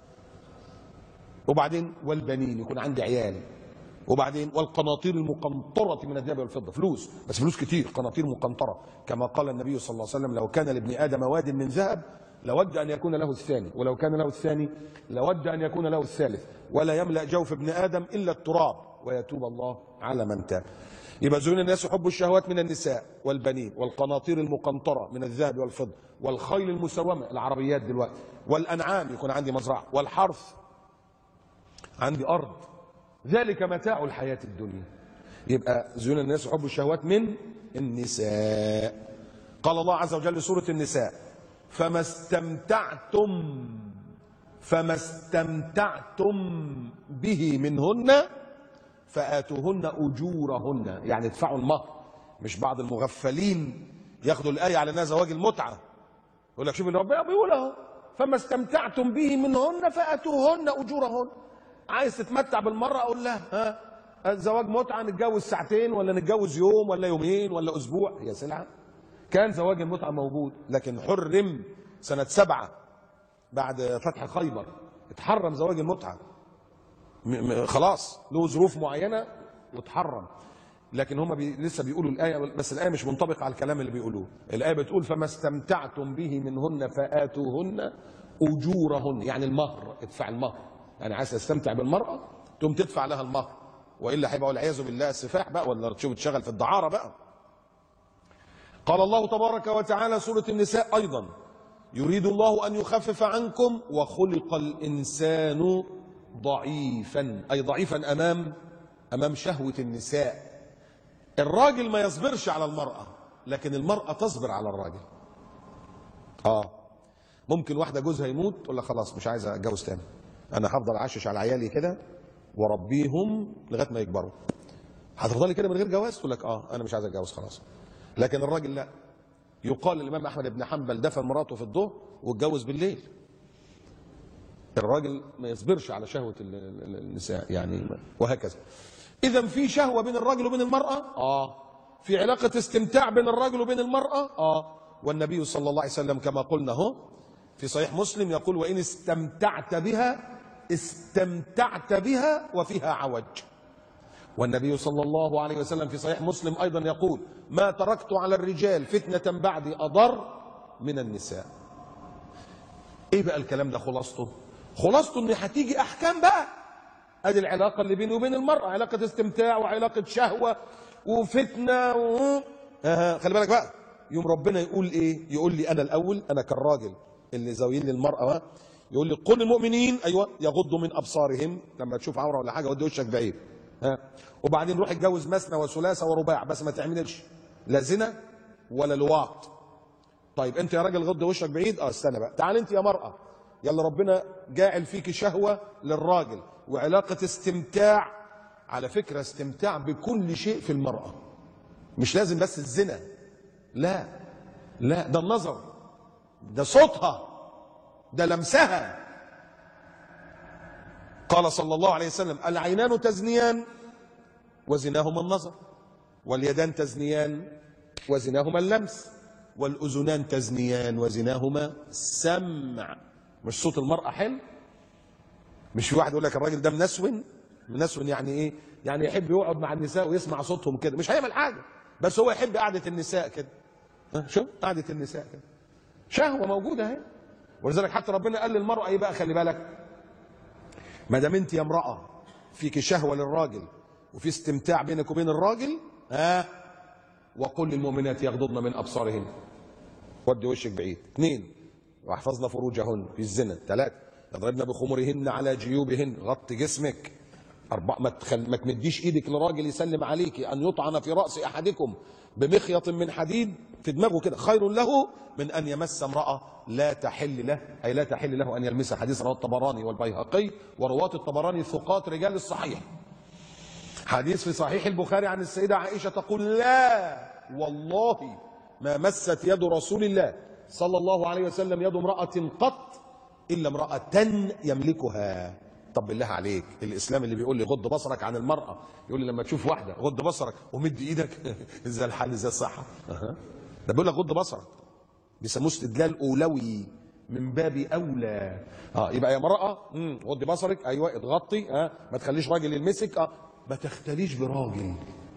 وبعدين والبنين، يكون عندي عيال، وبعدين والقناطير المقنطرة من الذهب والفضة، فلوس، بس فلوس كتير، قناطير مقنطرة، كما قال النبي صلى الله عليه وسلم: لو كان لابن آدم واد من ذهب لود أن يكون له الثاني، ولو كان له الثاني لود أن يكون له الثالث، ولا يملأ جوف ابن آدم إلا التراب ويتوب الله على من تاب. يبقى زين الناس حب الشهوات من النساء والبنين والقناطير المقنطرة من الذهب والفضة والخيل المسومة، العربيات دلوقتي، والأنعام، يكون عندي مزرعة، والحرث، عندي أرض، ذلك متاع الحياة الدنيا. يبقى زين الناس حب الشهوات من النساء. قال الله عز وجل سورة النساء: فما استمتعتم به منهن فآتوهن أجورهن، يعني ادفعوا المهر. مش بعض المغفلين ياخدوا الآية على انها زواج المتعة، يقول لك شوف اللي ربنا بيقول اهو: فما استمتعتم به منهن فآتوهن أجورهن. عايز تتمتع بالمرة اقول لها زواج متعة، نتجوز ساعتين ولا نتجوز يوم ولا يومين ولا اسبوع، هي سلعة. كان زواج المتعة موجود، لكن حرم سنة 7 بعد فتح خيبر، اتحرم زواج المتعة، خلاص له ظروف معينة واتحرم. لكن هم لسه بيقولوا الآية، بس الآية مش منطبقة على الكلام اللي بيقولوه. الآية بتقول: فما استمتعتم به منهن فآتوهن أجورهن، يعني المهر، ادفع المهر. يعني عايز تستمتع بالمرأة تقوم تدفع لها المهر، وإلا هيبقى والعياذ بالله سفاح بقى، ولا تشوف تشتغل في الدعارة بقى. قال الله تبارك وتعالى سورة النساء أيضا: يريد الله أن يخفف عنكم وخلق الإنسان ضعيفا، أي ضعيفا أمام شهوة النساء. الراجل ما يصبرش على المرأة، لكن المرأة تصبر على الراجل. ممكن واحدة جوزها يموت تقول لك خلاص مش عايزة أتجوز تاني، أنا هفضل أعشش على عيالي كده وأربيهم لغاية ما يكبروا. هتفضلي كده من غير جواز؟ تقول لك أنا مش عايزة أتجوز خلاص. لكن الراجل لا. يقال الإمام أحمد بن حنبل دفن مراته في الظهر واتجوز بالليل. الراجل ما يصبرش على شهوة النساء يعني، وهكذا. إذا في شهوة بين الرجل وبين المرأة، في علاقة استمتاع بين الرجل وبين المرأة، والنبي صلى الله عليه وسلم كما قلنا اهو في صحيح مسلم يقول: وإن استمتعت بها وفيها عوج. والنبي صلى الله عليه وسلم في صحيح مسلم أيضا يقول: ما تركت على الرجال فتنة بعدي أضر من النساء. ايه بقى الكلام ده؟ خلاصته ان هتيجي احكام بقى. ادي العلاقه اللي بيني وبين المراه، علاقه استمتاع وعلاقه شهوه وفتنه خلي بالك بقى. يوم ربنا يقول ايه؟ يقول لي انا الاول، انا كالراجل اللي زاويين لي المراه، يقول لي: قل للمؤمنين يغضوا من ابصارهم، لما تشوف عوره ولا حاجه ودي وشك بعيد. وبعدين روح اتجوز مثنى وثلاثه ورباع، بس ما تعملش لا زنا ولا لواط. طيب انت يا راجل غض وشك بعيد، استنى بقى، تعال انت يا مرأة، يلا ربنا جاعل فيك شهوة للراجل وعلاقة استمتاع. على فكرة استمتاع بكل شيء في المرأة، مش لازم بس الزنا، لا ده النظر، ده صوتها، ده لمسها. قال صلى الله عليه وسلم: العينان تزنيان وزناهما النظر، واليدان تزنيان وزناهما اللمس، والأذنان تزنيان وزناهما السمع. مش صوت المرأة حلو؟ مش في واحد يقول لك الراجل ده منسون يعني ايه؟ يعني يحب يقعد مع النساء ويسمع صوتهم كده، مش هيعمل حاجة، بس هو يحب قعدة النساء كده. شوف قعدة النساء كده، شهوة موجودة اهي. ولذلك حتى ربنا قال للمرأة ايه بقى؟ خلي بالك، ما دام انت يا امرأة فيك شهوة للراجل وفي استمتاع بينك وبين الراجل، وقل للمؤمنات يغضضن من ابصارهن، ودي وشك بعيد. 2 واحفظن فروجهن في الزنا. 3 يضربن بخمرهن على جيوبهن، غطي جسمك. 4 ما تمديش ايدك لراجل يسلم عليك، ان يطعن في راس احدكم بمخيط من حديد في دماغه كده خير له من ان يمس امراه لا تحل له، اي لا تحل له ان يلمسها. حديث رواه الطبراني والبيهقي، ورواة الطبراني ثقات رجال الصحيح. حديث في صحيح البخاري عن السيدة عائشة تقول: لا والله ما مست يد رسول الله صلى الله عليه وسلم يد امرأة قط إلا امرأة يملكها. طب بالله عليك، الإسلام اللي بيقول لي غض بصرك عن المرأة، يقول لي لما تشوف واحدة غض بصرك ومد إيدك إزاي الحل، إزاي الصحة؟ ده بيقول لك غض بصرك، بيسموه استدلال أولوي من باب أولى. يبقى يا امرأة غض بصرك، أيوه اضغطي، ما تخليش راجل يلمسك، ما تختليش براجل.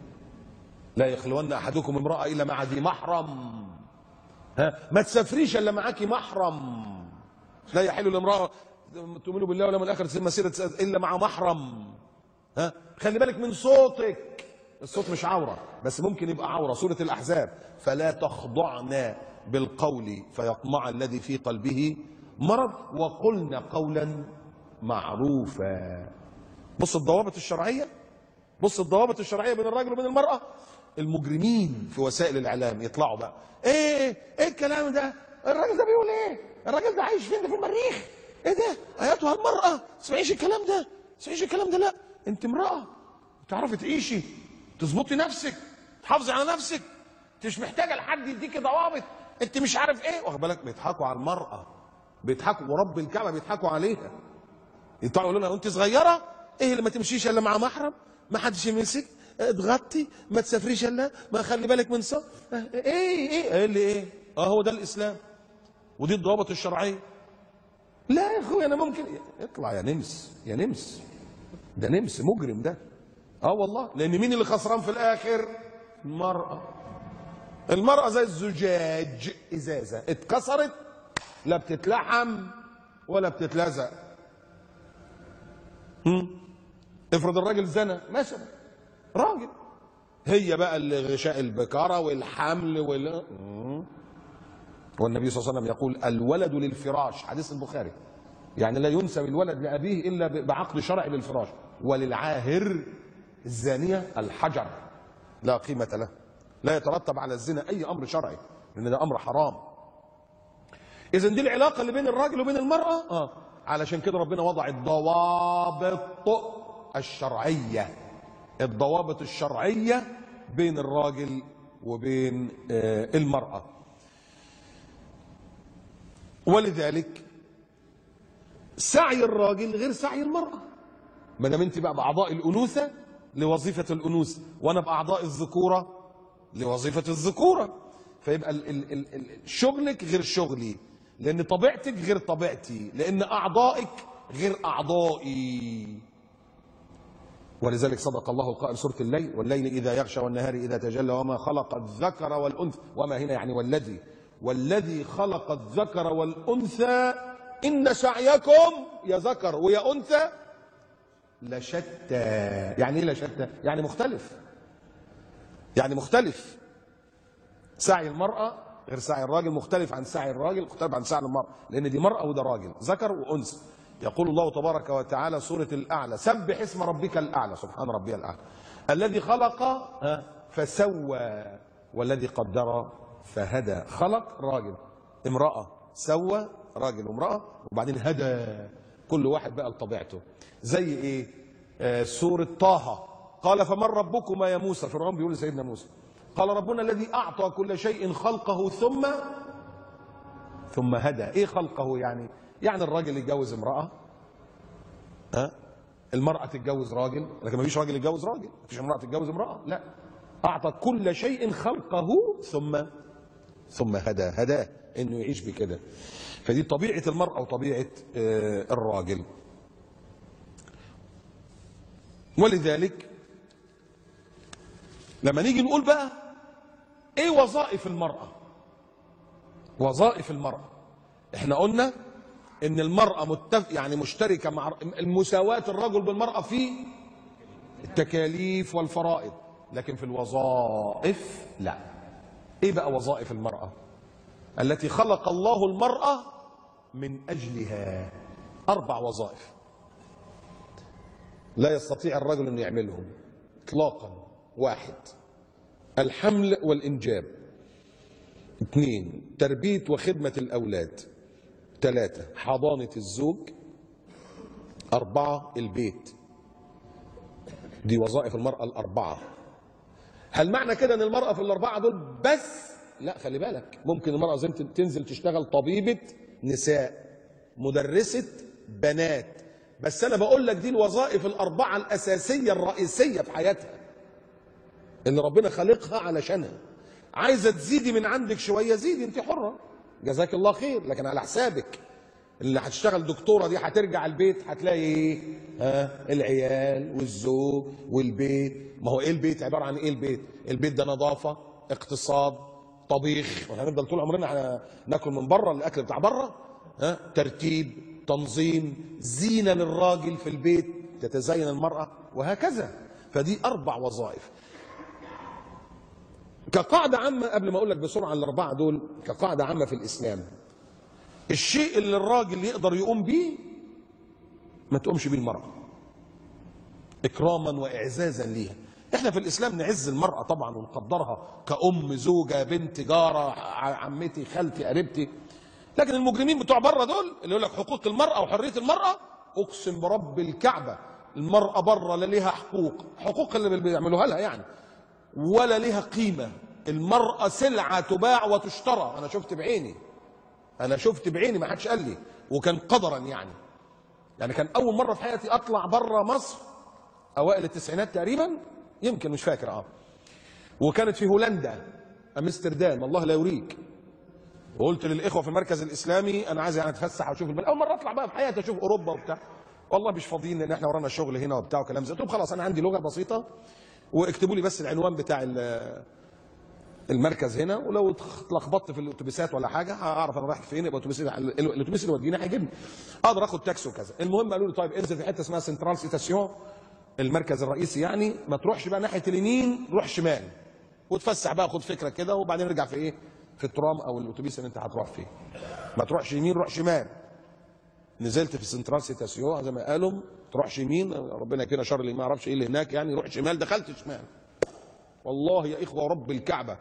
لا يخلون احدكم امراه الا مع ذي محرم. ما تسافريش الا معاكي محرم. لا يحل لامراه تؤمن بالله واليوم الاخر تسير مسيره الا مع محرم. خلي بالك من صوتك، الصوت مش عوره بس ممكن يبقى عوره. سوره الاحزاب: فلا تخضعن بالقول فيطمع الذي في قلبه مرض وقلن قولا معروفا. بص الضوابط الشرعيه، بص الضوابط الشرعيه بين الراجل وبين المراه. المجرمين في وسائل الاعلام يطلعوا بقى: ايه الكلام ده؟ الراجل ده بيقول ايه؟ الراجل ده عايش فين؟ ده في المريخ. ايه ده؟ ايتها المراه تسمعيش الكلام ده، تسمعيش الكلام ده. لا، انت امراه تعرفي تعيشي، تظبطي نفسك، تحافظي على نفسك، انت مش محتاجه لحد يديكي ضوابط. انت مش عارف ايه، واخد بالك؟ بيضحكوا على المراه، بيضحكوا ورب الكعبه بيضحكوا عليها. يطلعوا يقولوا لها: وانت صغيره ايه اللي ما تمشيش الا مع محرم، ما حدش يمسك، اضغطي، ما تسافريش الا، ما خلي بالك من صوت. ايه اللي ايه؟ هو ده الاسلام ودي الضوابط الشرعيه. لا يا اخويا انا ممكن اطلع يا نمس، يا نمس، ده نمس مجرم ده. والله، لان مين اللي خسران في الاخر؟ المراه. المراه زي الزجاج، ازازه اتكسرت لا بتتلحم ولا بتتلزق. افرض الراجل زنى مثلا، راجل، هي بقى اللي غشاء البكاره والحمل والنبي صلى الله عليه وسلم يقول: الولد للفراش، حديث البخاري، يعني لا ينسب الولد لابيه الا بعقد شرعي للفراش. وللعاهر الزانيه الحجر، لا قيمه له، لا يترتب على الزنا اي امر شرعي لان ده امر حرام. اذا دي العلاقه اللي بين الراجل وبين المراه. علشان كده ربنا وضع الضوابط الشرعيه، الضوابط الشرعيه بين الراجل وبين المراه. ولذلك سعي الراجل غير سعي المراه. ما دام انت بقى باعضاء الانوثه لوظيفه الانوثه، وانا باعضاء الذكوره لوظيفه الذكوره، فيبقى شغلك غير شغلي، لان طبيعتك غير طبيعتي، لان اعضائك غير اعضائي. ولذلك صدق الله القائل سوره الليل: والليل اذا يغشى والنهار اذا تجلى وما خلق الذكر والانثى. وما هنا يعني والذي خلق الذكر والانثى ان سعيكم يا ذكر ويا انثى لشتى. يعني ايه لشتى؟ يعني مختلف، يعني مختلف. سعي المرأة غير سعي الراجل، مختلف عن سعي الراجل، مختلف عن سعي المرأة، لأن دي مرأة وده راجل، ذكر وأنثى. يقول الله تبارك وتعالى سورة الأعلى: سبح اسم ربك الأعلى، سبحان ربي الأعلى، الذي خلق فسوى والذي قدر فهدى. خلق راجل امرأة، سوى راجل وامرأة، وبعدين هدى كل واحد بقى لطبيعته. زي ايه؟ سورة طه: قال فمن ربكما يا موسى. فرعون بيقول لسيدنا موسى: قال ربنا الذي أعطى كل شيء خلقه ثم هدى. ايه خلقه يعني؟ يعني الراجل يتجوز امرأة، المرأة تتجوز راجل، لكن ما فيش راجل يتجوز راجل، ما فيش امرأة تتجوز امرأة، لا، أعطى كل شيء خلقه ثم هداه انه يعيش بكده. فدي طبيعة المرأة وطبيعة الراجل. ولذلك لما نيجي نقول بقى ايه وظائف المرأة؟ وظائف المرأة، احنا قلنا ان المرأة يعني مشتركة مع المساواة الرجل بالمرأة في التكاليف والفرائض، لكن في الوظائف لا. ايه بقى وظائف المرأة التي خلق الله المرأة من أجلها؟ 4 وظائف لا يستطيع الرجل أن يعملهم إطلاقا. 1 الحمل والإنجاب، 2 تربية وخدمة الأولاد، 3 حضانة الزوج، 4 البيت. دي وظائف المرأة ال4. هل معنى كده ان المرأة في ال4 دول بس؟ لا، خلي بالك، ممكن المرأة تنزل تشتغل طبيبة نساء، مدرسة بنات، بس انا بقول لك دي الوظائف ال4 الاساسية الرئيسية في حياتها اللي ربنا خلقها علشانها. عايزة تزيدي من عندك شوية زيدي، انت حرة، جزاك الله خير، لكن على حسابك. اللي هتشتغل دكتورة دي هترجع البيت هتلاقي ايه؟ العيال والزوج والبيت. ما هو ايه البيت؟ عبارة عن ايه البيت؟ البيت ده نظافة، اقتصاد، طبيخ، وهنفضل طول عمرنا ناكل من بره، الاكل بتاع بره، ترتيب، تنظيم، زينة للراجل في البيت، تتزين المرأة، وهكذا. فدي 4 وظائف. كقاعدة عامة، قبل ما اقول لك بسرعة ال4 دول، كقاعدة عامة في الاسلام، الشيء اللي الراجل يقدر يقوم بيه ما تقومش بيه المرأة، إكراما وإعزازا ليها. إحنا في الإسلام نعز المرأة طبعا ونقدرها كأم، زوجة، بنت، جارة، عمتي، خالتي، قريبتي. لكن المجرمين بتوع بره دول اللي يقول لك حقوق المرأة وحرية المرأة، أقسم برب الكعبة المرأة بره لا ليها حقوق اللي بيعملوها لها يعني، ولا ليها قيمة. المرأة سلعة تباع وتشترى. أنا شفت بعيني، ما حدش قال لي، وكان قدرا يعني كان اول مره في حياتي اطلع بره مصر اوائل التسعينات تقريبا، يمكن مش فاكر. وكانت في هولندا، امستردام، الله لا يوريك. وقلت للاخوه في المركز الاسلامي انا عايز اتفسح واشوف البلد، اول مره اطلع بقى في حياتي اشوف اوروبا وبتاع. والله مش فاضيين لان احنا ورانا شغل هنا وبتاع وكلام زي. قلت خلاص انا عندي لغه بسيطه واكتبوا لي بس العنوان بتاع المركز هنا، ولو اتلخبطت في الاتوبيسات ولا حاجه هعرف انا رايح فين، يبقى الاتوبيس اللي يوديني هيجيبني، اقدر اخد تاكسي وكذا. المهم قالوا لي طيب انزل في حته اسمها سنترال سيتاسيون، المركز الرئيسي يعني، ما تروحش بقى ناحيه اليمين، روح شمال وتفسح بقى، خد فكره كده، وبعدين ارجع في ايه؟ في الترام او الاتوبيس اللي انت هتروح فيه. ما تروحش يمين، روح شمال. نزلت في سنترال سيتاسيون زي ما قالوا، تروحش يمين ربنا يكفينا شر اللي ما يعرفش ايه اللي هناك يعني، روح شمال. دخلت شمال، والله يا اخوه ورب الكعبه،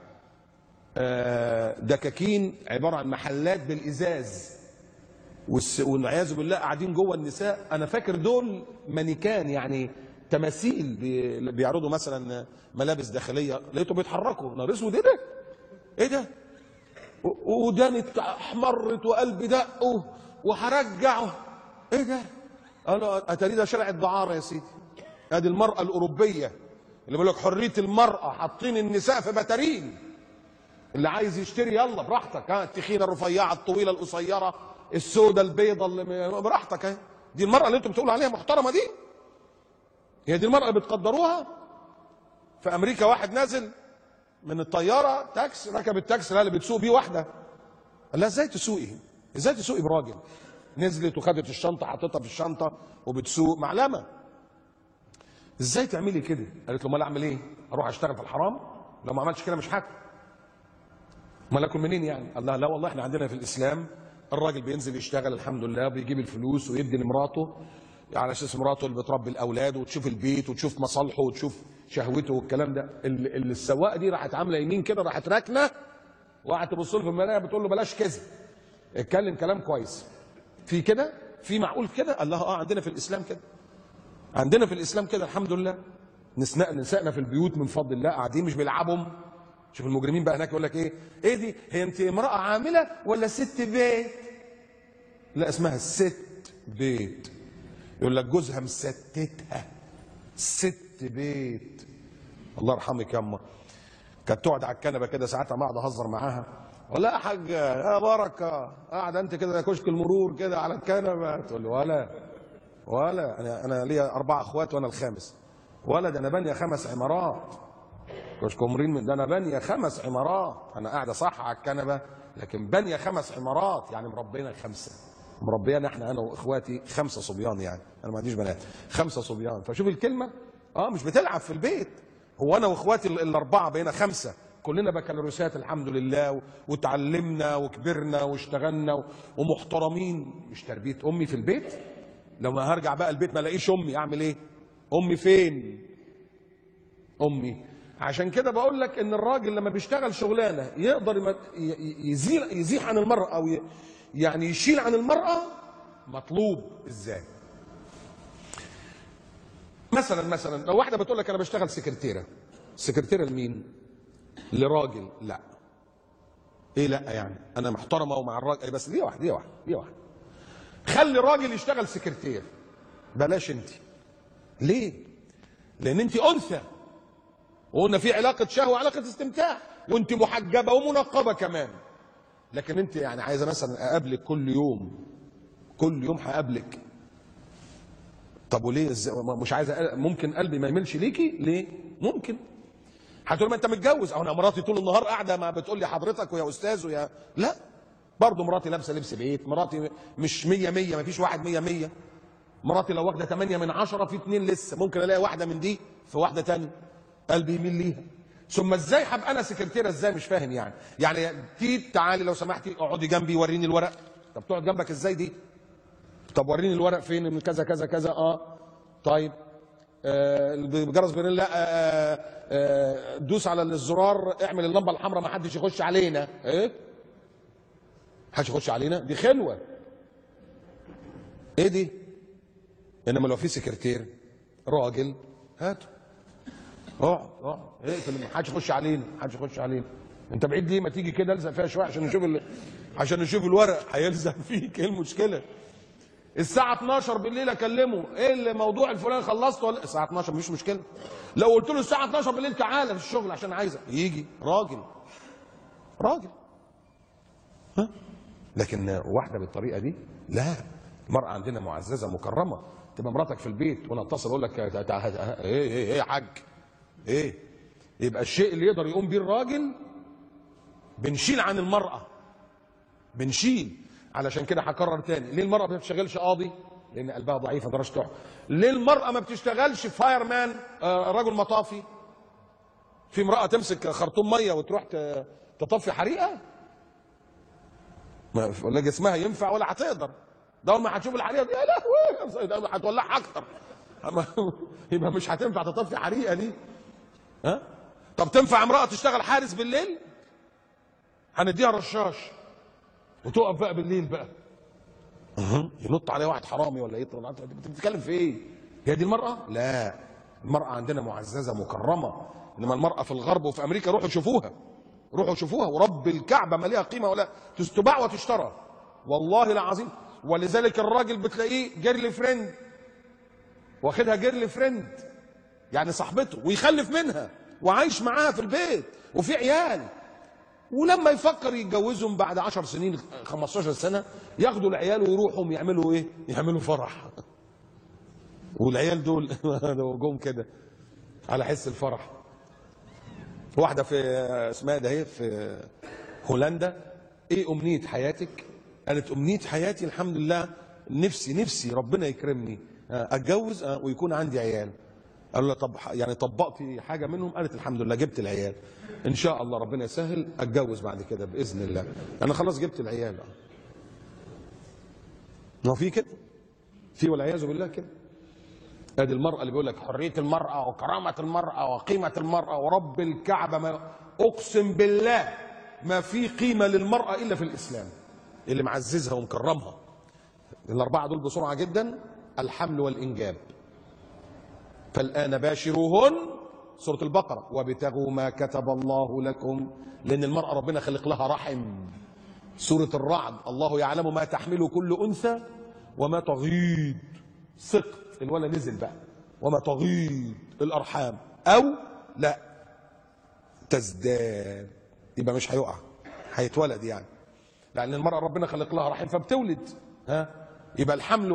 دكاكين عباره عن محلات بالازاز، والعياذ بالله قاعدين جوه النساء. انا فاكر دول مانيكان يعني تماثيل بيعرضوا مثلا ملابس داخليه، لقيتهم بيتحركوا. نهار اسود، ايه ده؟ وداني احمرت وقلبي دق وهرجعه. ايه ده؟ انا اتاري ده شارع الدعاره يا سيدي. ادي المراه الاوروبيه اللي بيقول لك حريه المراه، حاطين النساء في بتارين. اللي عايز يشتري يلا براحتك، التخينه، الرفيعه، الطويله، القصيره، السودة، البيضه، اللي براحتك. دي المراه اللي انتم بتقولوا عليها محترمه دي؟ هي دي المراه اللي بتقدروها؟ في امريكا واحد نازل من الطياره تاكس، ركب التاكسي اللي بتسوق بيه واحده، قال لها ازاي تسوقي براجل؟ نزلت وخدت الشنطه حطيتها في الشنطه وبتسوق معلمه. ازاي تعملي كده؟ قالت له امال اعمل ايه؟ اروح اشتغل في الحرام؟ لو ما عملتش كده مش هاكل. امال اكل منين يعني؟ قال لها لا والله احنا عندنا في الاسلام الراجل بينزل يشتغل الحمد لله، بيجيب الفلوس ويدي لمراته على اساس مراته اللي بتربي الاولاد وتشوف البيت وتشوف مصالحه وتشوف شهوته والكلام ده. السواقه دي راحت عامله يمين كده، راحت راكنه وقعدت تبص له في المرايه بتقول له بلاش كذب، اتكلم كلام كويس. في كده؟ في معقول كده؟ قال لها عندنا في الاسلام كده، عندنا في الاسلام كده الحمد لله. نسائنا في البيوت من فضل الله قاعدين مش بيلعبهم. شوف المجرمين بقى هناك يقول لك ايه دي؟ هي انت امراه عامله ولا ست بيت؟ لا، اسمها ست بيت. يقول لك جوزها مستتها، ست بيت. الله يرحمك يا اما، كانت تقعد على الكنبه كده ساعات ما اقعد اهزر معاها، ولا يا حاج يا بركه قاعده انت كده كشك المرور كده على الكنبه، تقول له ولا انا ليا 4 اخوات وانا الخامس. ولا ده انا بانيه 5 عمارات. كشك مرين ده انا بانيه 5 عمارات. انا قاعده صح على الكنبه لكن بانيه 5 عمارات، يعني مربينا 5. مربيانا احنا انا واخواتي 5 صبيان، يعني انا ما عنديش بنات، 5 صبيان. فشوف الكلمه مش بتلعب في البيت. هو انا واخواتي الاربعه بقينا 5 كلنا بكالوريوسات الحمد لله، وتعلمنا وكبرنا واشتغلنا ومحترمين. مش تربيه امي في البيت؟ لما هرجع بقى البيت ما الاقيش امي اعمل ايه؟ امي فين؟ امي. عشان كده بقول لك ان الراجل لما بيشتغل شغلانه يقدر يزيح عن المراه، او يعني يشيل عن المراه، مطلوب. ازاي؟ مثلا لو واحده بتقول لك انا بشتغل سكرتيره. سكرتيره لمين؟ لراجل. لا. ايه لا يعني؟ انا محترمه ومع الراجل، بس دي واحده. خلي راجل يشتغل سكرتير، بلاش انت. ليه؟ لان انت انثى، وقلنا في علاقه شهوه وعلاقه استمتاع، وانت محجبه ومنقبه كمان. لكن انت يعني عايزه مثلا اقابلك كل يوم هقابلك. طب وليه؟ مش عايزه؟ ممكن قلبي ما يملش ليكي؟ ليه؟ ممكن. هتقول ما انت متجوز. او انا مراتي طول النهار قاعده ما بتقول لي حضرتك ويا استاذ ويا لا. برضه مراتي لابسه لبس بيت، مراتي مش 100 ما فيش واحد 100. مراتي لو واخده 8 من 10 في 2 لسه، ممكن الاقي واحده من دي في واحده ثانيه قلبي يميل ليها. ثم ازاي هبقى انا سكرتيره؟ ازاي؟ مش فاهم يعني تعالي لو سمحتي اقعدي جنبي وريني الورق. طب تقعد جنبك ازاي دي؟ طب وريني الورق فين من كذا كذا كذا. طيب الجرس بيرن. لا دوس على الزرار، اعمل اللمبه الحمراء ما حدش يخش علينا. ايه؟ محدش يخش علينا؟ دي خلوه. ايه دي؟ انما لو في سكرتير راجل هاته. اقعد اقفل، ما حدش يخش علينا. انت بعيد ليه؟ ما تيجي كده الزق فيها شويه عشان نشوف الورق. هيلزق فيك. ايه المشكله؟ الساعة 12 بالليل اكلمه، ايه الموضوع الفلاني خلصته ولا؟ الساعة 12 مفيش مشكلة. لو قلت له الساعة 12 بالليل تعالى في الشغل عشان عايزك، يجي. راجل. ها؟ لكن واحدة بالطريقة دي لا. المرأة عندنا معززة مكرمة. تبقى مراتك في البيت وانا اتصل اقول لك ايه يا حاج؟ ايه؟ يبقى الشيء اللي يقدر يقوم بيه الراجل بنشيل عن المرأة. علشان كده هكرر تاني، ليه المرأة ما بتشتغلش قاضي؟ لأن قلبها ضعيف ما تقدرش تقعد. ليه المرأة ما بتشتغلش فاير مان، رجل مطافي؟ في امرأة تمسك خرطوم مية وتروح تطفي حريقة؟ ولا جسمها ينفع ولا هتقدر. ده ما هتشوف الحريقة دي يا لهوي هتولعها أكتر. يبقى مش هتنفع تطفي حريقة دي. طب تنفع امرأة تشتغل حارس بالليل؟ هنديها رشاش وتقف بقى بالليل بقى ينط عليه واحد حرامي ولا يطلع. انت بتتكلم في ايه؟ هي دي المرأة؟ لا. المرأة عندنا معززة مكرمة. انما المرأة في الغرب وفي امريكا روحوا شوفوها ورب الكعبة ما ليها قيمة ولا تباع وتشترى. والله العظيم. ولذلك الراجل بتلاقيه جيرل فريند، واخدها جيرل فريند يعني صاحبته، ويخلف منها وعايش معاها في البيت وفي عيال. ولما يفكر يتجوزهم بعد 10 سنين 15 سنة ياخدوا العيال ويروحوا يعملوا ايه؟ يعملوا فرح. والعيال دول جم كده على حس الفرح. واحدة في اسمها ده هي في هولندا، ايه امنية حياتك؟ قالت امنية حياتي الحمد لله نفسي ربنا يكرمني اتجوز ويكون عندي عيال. قالوا لها طب يعني طبقتي حاجة منهم؟ قالت الحمد لله جبت العيال. ان شاء الله ربنا يسهل اتجوز بعد كده باذن الله. انا خلاص جبت العيال. ما في كده؟ في والعياذ بالله كده. ادي المرأة اللي بيقول لك حرية المرأة وكرامة المرأة وقيمة المرأة، ورب الكعبة ما اقسم بالله ما في قيمة للمرأة الا في الاسلام اللي معززها ومكرمها. الاربعة دول بسرعة جدا. الحمل والانجاب. فالآن باشروهن، سورة البقرة، وابتغوا ما كتب الله لكم، لأن المرأة ربنا خلق لها رحم. سورة الرعد، الله يعلم ما تحمل كل أنثى وما تغيض. سقط الولد نزل بقى. وما تغيض الأرحام أو لا تزداد، يبقى مش هيقع، هيتولد يعني. لأن المرأة ربنا خلق لها رحم فبتولد. يبقى الحمل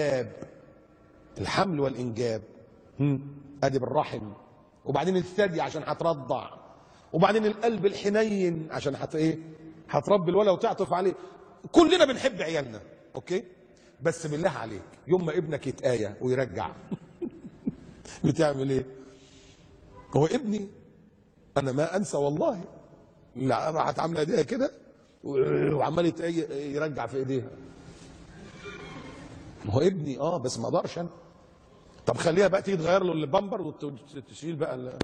والإنجاب ادي بالرحم، وبعدين الثدي عشان هترضع، وبعدين القلب الحنين عشان هتربي الولد وتعطف عليه. كلنا بنحب عيالنا، اوكي؟ بس بالله عليك يوم ما ابنك يتآية ويرجع بتعمل ايه؟ هو ابني انا ما انسى والله، لا راحت عامله ايديها كده وعمال يرجع في ايديها. هو ابني بس ما اقدرش انا. طب خليها بقى تيجي تغير له البامبر وتشيل بقى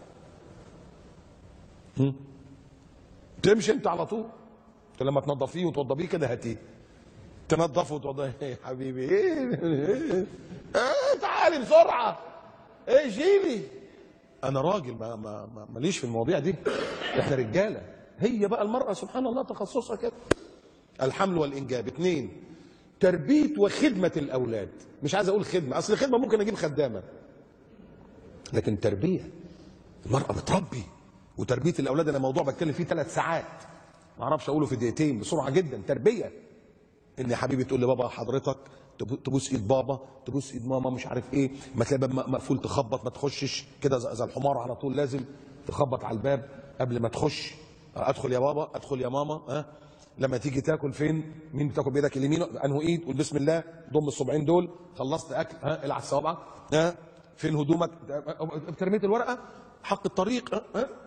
تمشي انت على طول. انت لما تنظفيه وتوضبيه كده هاتيه تنظفه وتوضبيه. يا حبيبي ايه تعالي بسرعه، ايه شيلي. انا راجل ماليش في المواضيع دي، احنا رجاله. هي بقى المراه سبحان الله تخصصها كده. الحمل والانجاب. 2 تربيه وخدمه الاولاد. مش عايز اقول خدمه، اصل الخدمه ممكن اجيب خدامه، لكن تربيه. المراه بتربي، وتربيه الاولاد انا موضوع بتكلم فيه 3 ساعات، ما اعرفش اقوله في دقيقتين بسرعه جدا. تربيه ان يا حبيبي تقول لبابا حضرتك، تبوس ايد بابا، تبوس ايد ماما، مش عارف ايه، ما تلاقي باب مقفول تخبط، ما تخشش كده زي الحمار على طول، لازم تخبط على الباب قبل ما تخش. ادخل يا بابا، ادخل يا ماما. لما تيجي تاكل فين؟ مين بتاكل بايدك اليمين؟ انه ايد؟ قول بسم الله، ضم الصبعين دول، خلصت اكل العب صوابعك. فين هدومك؟ ترميت الورقه، حق الطريق.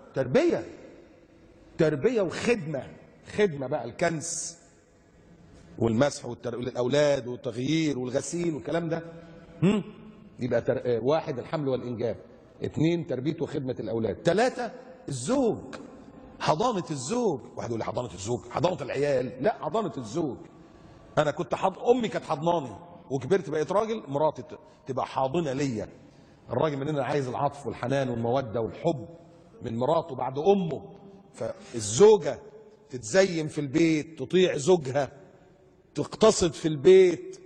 تربيه وخدمه. خدمه بقى الكنس والمسح للاولاد والتغيير والغسيل والكلام ده. يبقى 1 الحمل والانجاب، 2 تربيه وخدمه الاولاد، 3 الزوج، حضانه الزوج. واحد يقول لي حضانه الزوج، حضانه العيال؟ لا، حضانه الزوج. انا كنت امي كانت حضناني وكبرت بقيت راجل، مراتي تبقى حاضنه ليا. الراجل مننا عايز العطف والحنان والموده والحب من مراته بعد امه. فالزوجه تتزين في البيت، تطيع زوجها، تقتصد في البيت،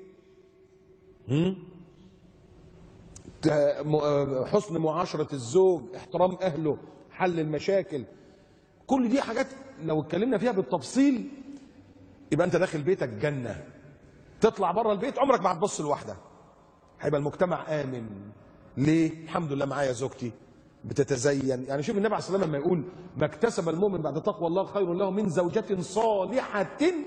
حسن معاشرة الزوج، احترام أهله، حل المشاكل. كل دي حاجات لو اتكلمنا فيها بالتفصيل يبقى أنت داخل بيتك جنة. تطلع بره البيت عمرك ما هتبص لوحدها، هيبقى المجتمع آمن. ليه؟ الحمد لله معايا زوجتي بتتزين. يعني شوف النبي عليه الصلاة والسلام لما يقول ما اكتسب المؤمن بعد تقوى الله خير له من زوجة صالحة.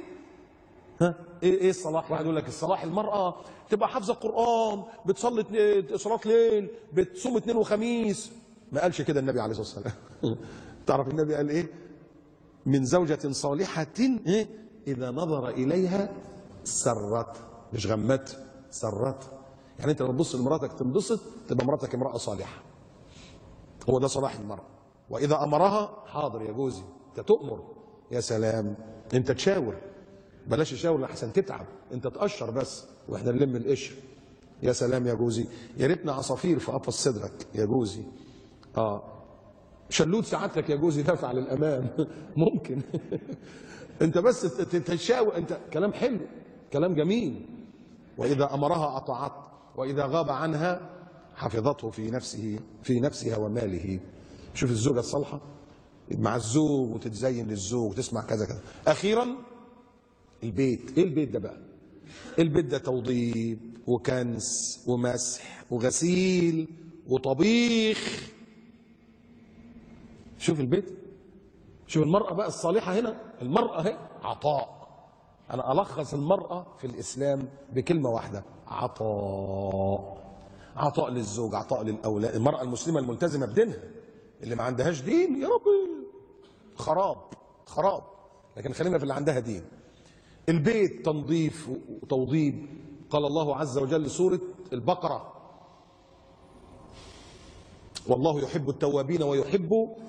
ايه الصلاح؟ واحد يقول لك الصلاح المرأة تبقى حافظة القرآن، بتصلي صلاة ليل، بتصوم 2 وخميس. ما قالش كده النبي عليه الصلاة والسلام. تعرف النبي قال ايه؟ من زوجة صالحة إذا نظر إليها سرت، مش غمت، سرت. يعني انت لما تبص لمراتك تنبسط، تبقى مراتك امرأة صالحة. هو ده صلاح المرأة. وإذا أمرها حاضر يا جوزي، انت تؤمر. يا سلام، انت تشاور، بلاش تشاور لحسن تتعب، انت تقشر بس واحنا نلم القشر. يا سلام يا جوزي، يا ريتنا عصافير في قفص صدرك يا جوزي. شلوت سعادتك يا جوزي دافع للامام. ممكن. انت بس تشاور، انت كلام حلو، كلام جميل. واذا امرها اطاعت، واذا غاب عنها حفظته في نفسها وماله. شوف الزوجه الصالحه مع الزوج وتتزين للزوج وتسمع كذا كذا. اخيرا البيت. ايه البيت ده بقى؟ البيت ده توضيب وكنس ومسح وغسيل وطبيخ. شوف البيت، شوف المرأة بقى الصالحة هنا. المرأة هي عطاء. أنا ألخص المرأة في الإسلام بكلمة واحدة: عطاء. عطاء للزوج، عطاء للأولاد. المرأة المسلمة الملتزمة بدينها، اللي ما عندهاش دين يا رب خراب. لكن خلينا في اللي عندها دين. البيت تنظيف وتوضيب. قال الله عز وجل سورة البقرة: والله يحب التوابين ويحب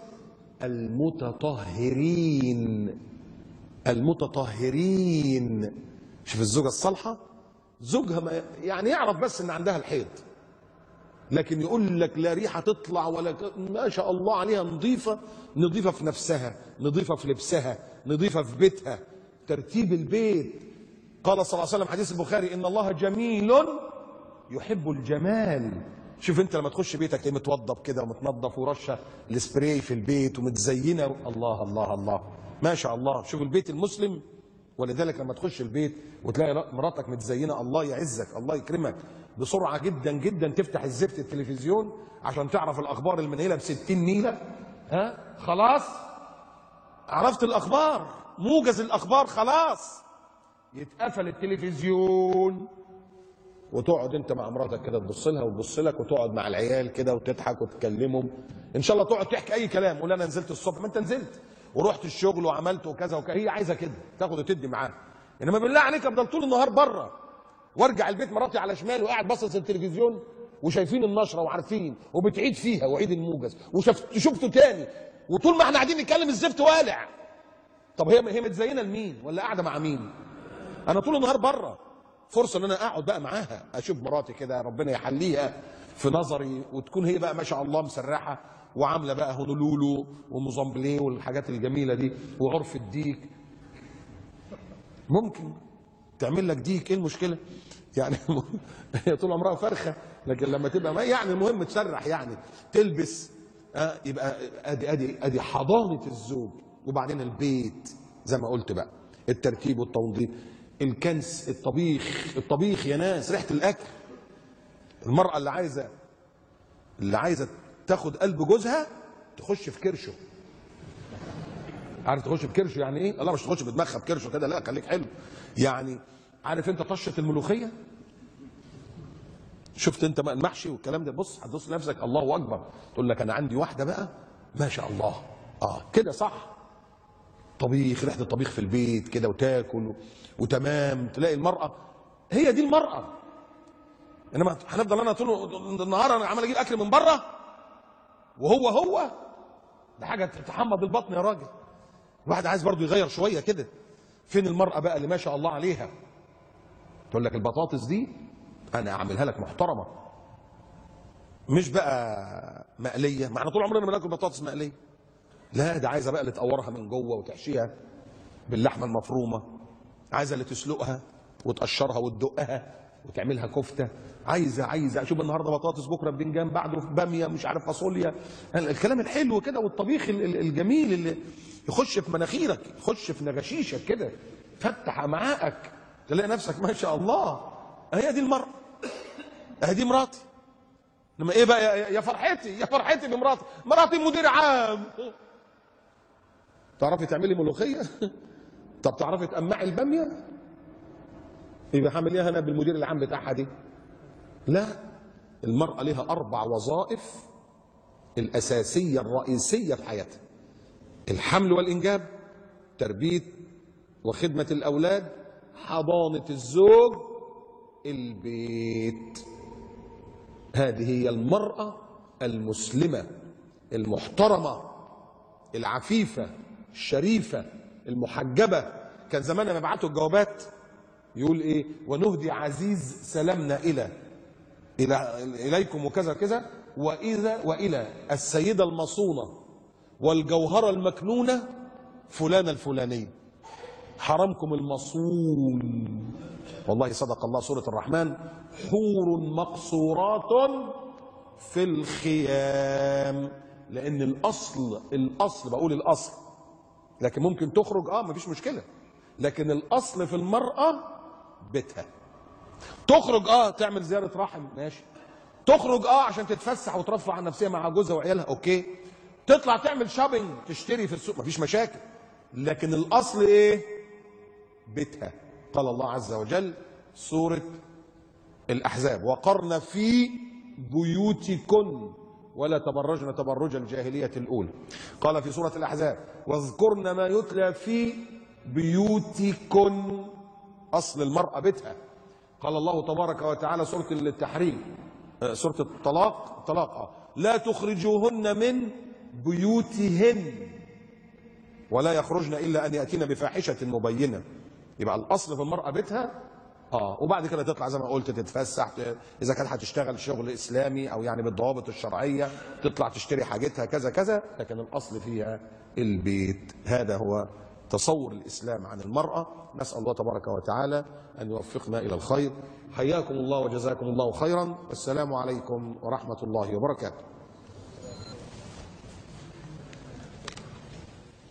المتطهرين. شوف الزوجة الصالحة، زوجها يعني يعرف بس ان عندها الحيض، لكن يقول لك لا ريحة تطلع ولا ما شاء الله عليها نظيفة في نفسها، نظيفة في لبسها، نظيفة في بيتها. ترتيب البيت. قال صلى الله عليه وسلم حديث البخاري: ان الله جميل يحب الجمال. شوف انت لما تخش بيتك تلاقيه متوضب كده ومتنظف ورشه السبراي في البيت ومتزينه. الله الله الله ما شاء الله. شوف البيت المسلم. ولذلك لما تخش البيت وتلاقي مراتك متزينه، الله يعزك، الله يكرمك. بسرعه جدا جدا تفتح الزفت التلفزيون عشان تعرف الاخبار المنيله ب60 نيله. خلاص عرفت الاخبار، موجز الاخبار، خلاص يتقفل التلفزيون وتقعد انت مع مراتك كده تبص لها وتبص لك، وتقعد مع العيال كده وتضحك وتكلمهم، ان شاء الله تقعد تحكي اي كلام، قول انا نزلت الصبح، ما انت نزلت ورحت الشغل وعملت وكذا وكذا، هي عايزه كده تاخد وتدي معاها. انما بالله عليك افضل طول النهار بره وارجع البيت مراتي على شمال وقاعد باصص التلفزيون وشايفين النشره وعارفين وبتعيد فيها وعيد الموجز وشفته تاني، وطول ما احنا قاعدين نتكلم الزفت والع. طب هي متزينه لمين ولا قاعده مع مين؟ انا طول النهار بره، فرصه ان انا اقعد بقى معاها، اشوف مراتي كده ربنا يحليها في نظري، وتكون هي بقى ما شاء الله مسرحه وعامله بقى هونولولو وموزامبليه والحاجات الجميله دي وعرف الديك. ممكن تعمل لك ديك، ايه المشكله؟ يعني هي طول عمرها فرخه، لكن لما تبقى ما يعني المهم تسرح يعني تلبس. يبقى ادي حضانه الزوج. وبعدين البيت زي ما قلت بقى، الترتيب والتنظيف، الكنس، الطبيخ يا ناس، ريحه الاكل. المراه اللي عايزه تاخد قلب جوزها تخش في كرشه. عارف تخش في كرشه يعني ايه؟ لا مش تخش بدماغها في كرشه كده، لا خليك حلو. يعني عارف انت طشه الملوخيه؟ شفت انت بقى المحشي والكلام ده؟ بص هتبص لنفسك الله اكبر، تقول لك انا عندي واحده بقى ما شاء الله. كده صح. طبيخ، ريحه الطبيخ في البيت كده، وتاكل وتمام. تلاقي المراه هي دي المراه. انما هنفضل انا طول النهار انا عمال اجيب اكل من بره وهو ده حاجه تحمض البطن يا راجل. الواحد عايز برضه يغير شويه كده. فين المراه بقى اللي ما شاء الله عليها؟ تقول لك البطاطس دي انا اعملها لك محترمه، مش بقى مقليه، ما احنا طول عمرنا بناكل بطاطس مقليه. لا ده عايزه بقى اللي تقورها من جوه وتحشيها باللحمه المفرومه، عايزه اللي تسلقها وتقشرها وتدقها وتعملها كفته، عايزه اشوف النهارده بطاطس، بكره بدنجان، بعده باميه، مش عارف فاصوليا، الكلام الحلو كده، والطبيخ الجميل اللي يخش في مناخيرك، يخش في نغشيشك كده، فتح امعائك، تلاقي نفسك ما شاء الله. هي دي المرأة، دي مراتي. لما ايه بقى؟ يا فرحتي بمراتي، مراتي مدير عام. تعرفي تعملي ملوخيه؟ طب تعرفي تقمعي الباميه؟ يبقى هعمليها انا بالمدير العام بتاعها دي؟ لا، المرأة لها 4 وظائف الأساسية الرئيسية في حياتها: الحمل والإنجاب، تربية وخدمة الأولاد، حضانة الزوج، البيت. هذه هي المرأة المسلمة المحترمة العفيفة الشريفة المحجبة. كان زمان لما يبعتوا الجوابات يقول ايه؟ ونهدي عزيز سلامنا اليكم وكذا كذا، والى السيدة المصونة والجوهرة المكنونة فلانة الفلانية. حرمكم المصون. والله صدق الله. سورة الرحمن: حور مقصورات في الخيام. لأن الأصل بقول الأصل، لكن ممكن تخرج مفيش مشكلة، لكن الأصل في المرأة بيتها. تخرج تعمل زيارة رحم، ماشي. تخرج عشان تتفسح وترفع عن نفسها مع جوزها وعيالها، اوكي. تطلع تعمل شوبينج، تشتري في السوق، مفيش مشاكل، لكن الأصل ايه؟ بيتها. قال الله عز وجل سورة الأحزاب: وقرن في بيوتكن ولا تبرجن تبرج الجاهلية الأولى. قال في سورة الأحزاب: واذكرن ما يتلى في بيوتكن. أصل المرأة بيتها. قال الله تبارك وتعالى سورة التحريم، سورة الطلاق: لا تخرجوهن من بيوتهن ولا يخرجن إلا أن يأتين بفاحشة مبينة. يبقى الأصل في المرأة بيتها. وبعد كده تطلع زي ما قلت تتفسح، اذا كانت هتشتغل شغل اسلامي او يعني بالضوابط الشرعيه، تطلع تشتري حاجتها كذا كذا، لكن الاصل فيها البيت. هذا هو تصور الاسلام عن المراه. نسال الله تبارك وتعالى ان يوفقنا الى الخير. حياكم الله وجزاكم الله خيرا، والسلام عليكم ورحمه الله وبركاته.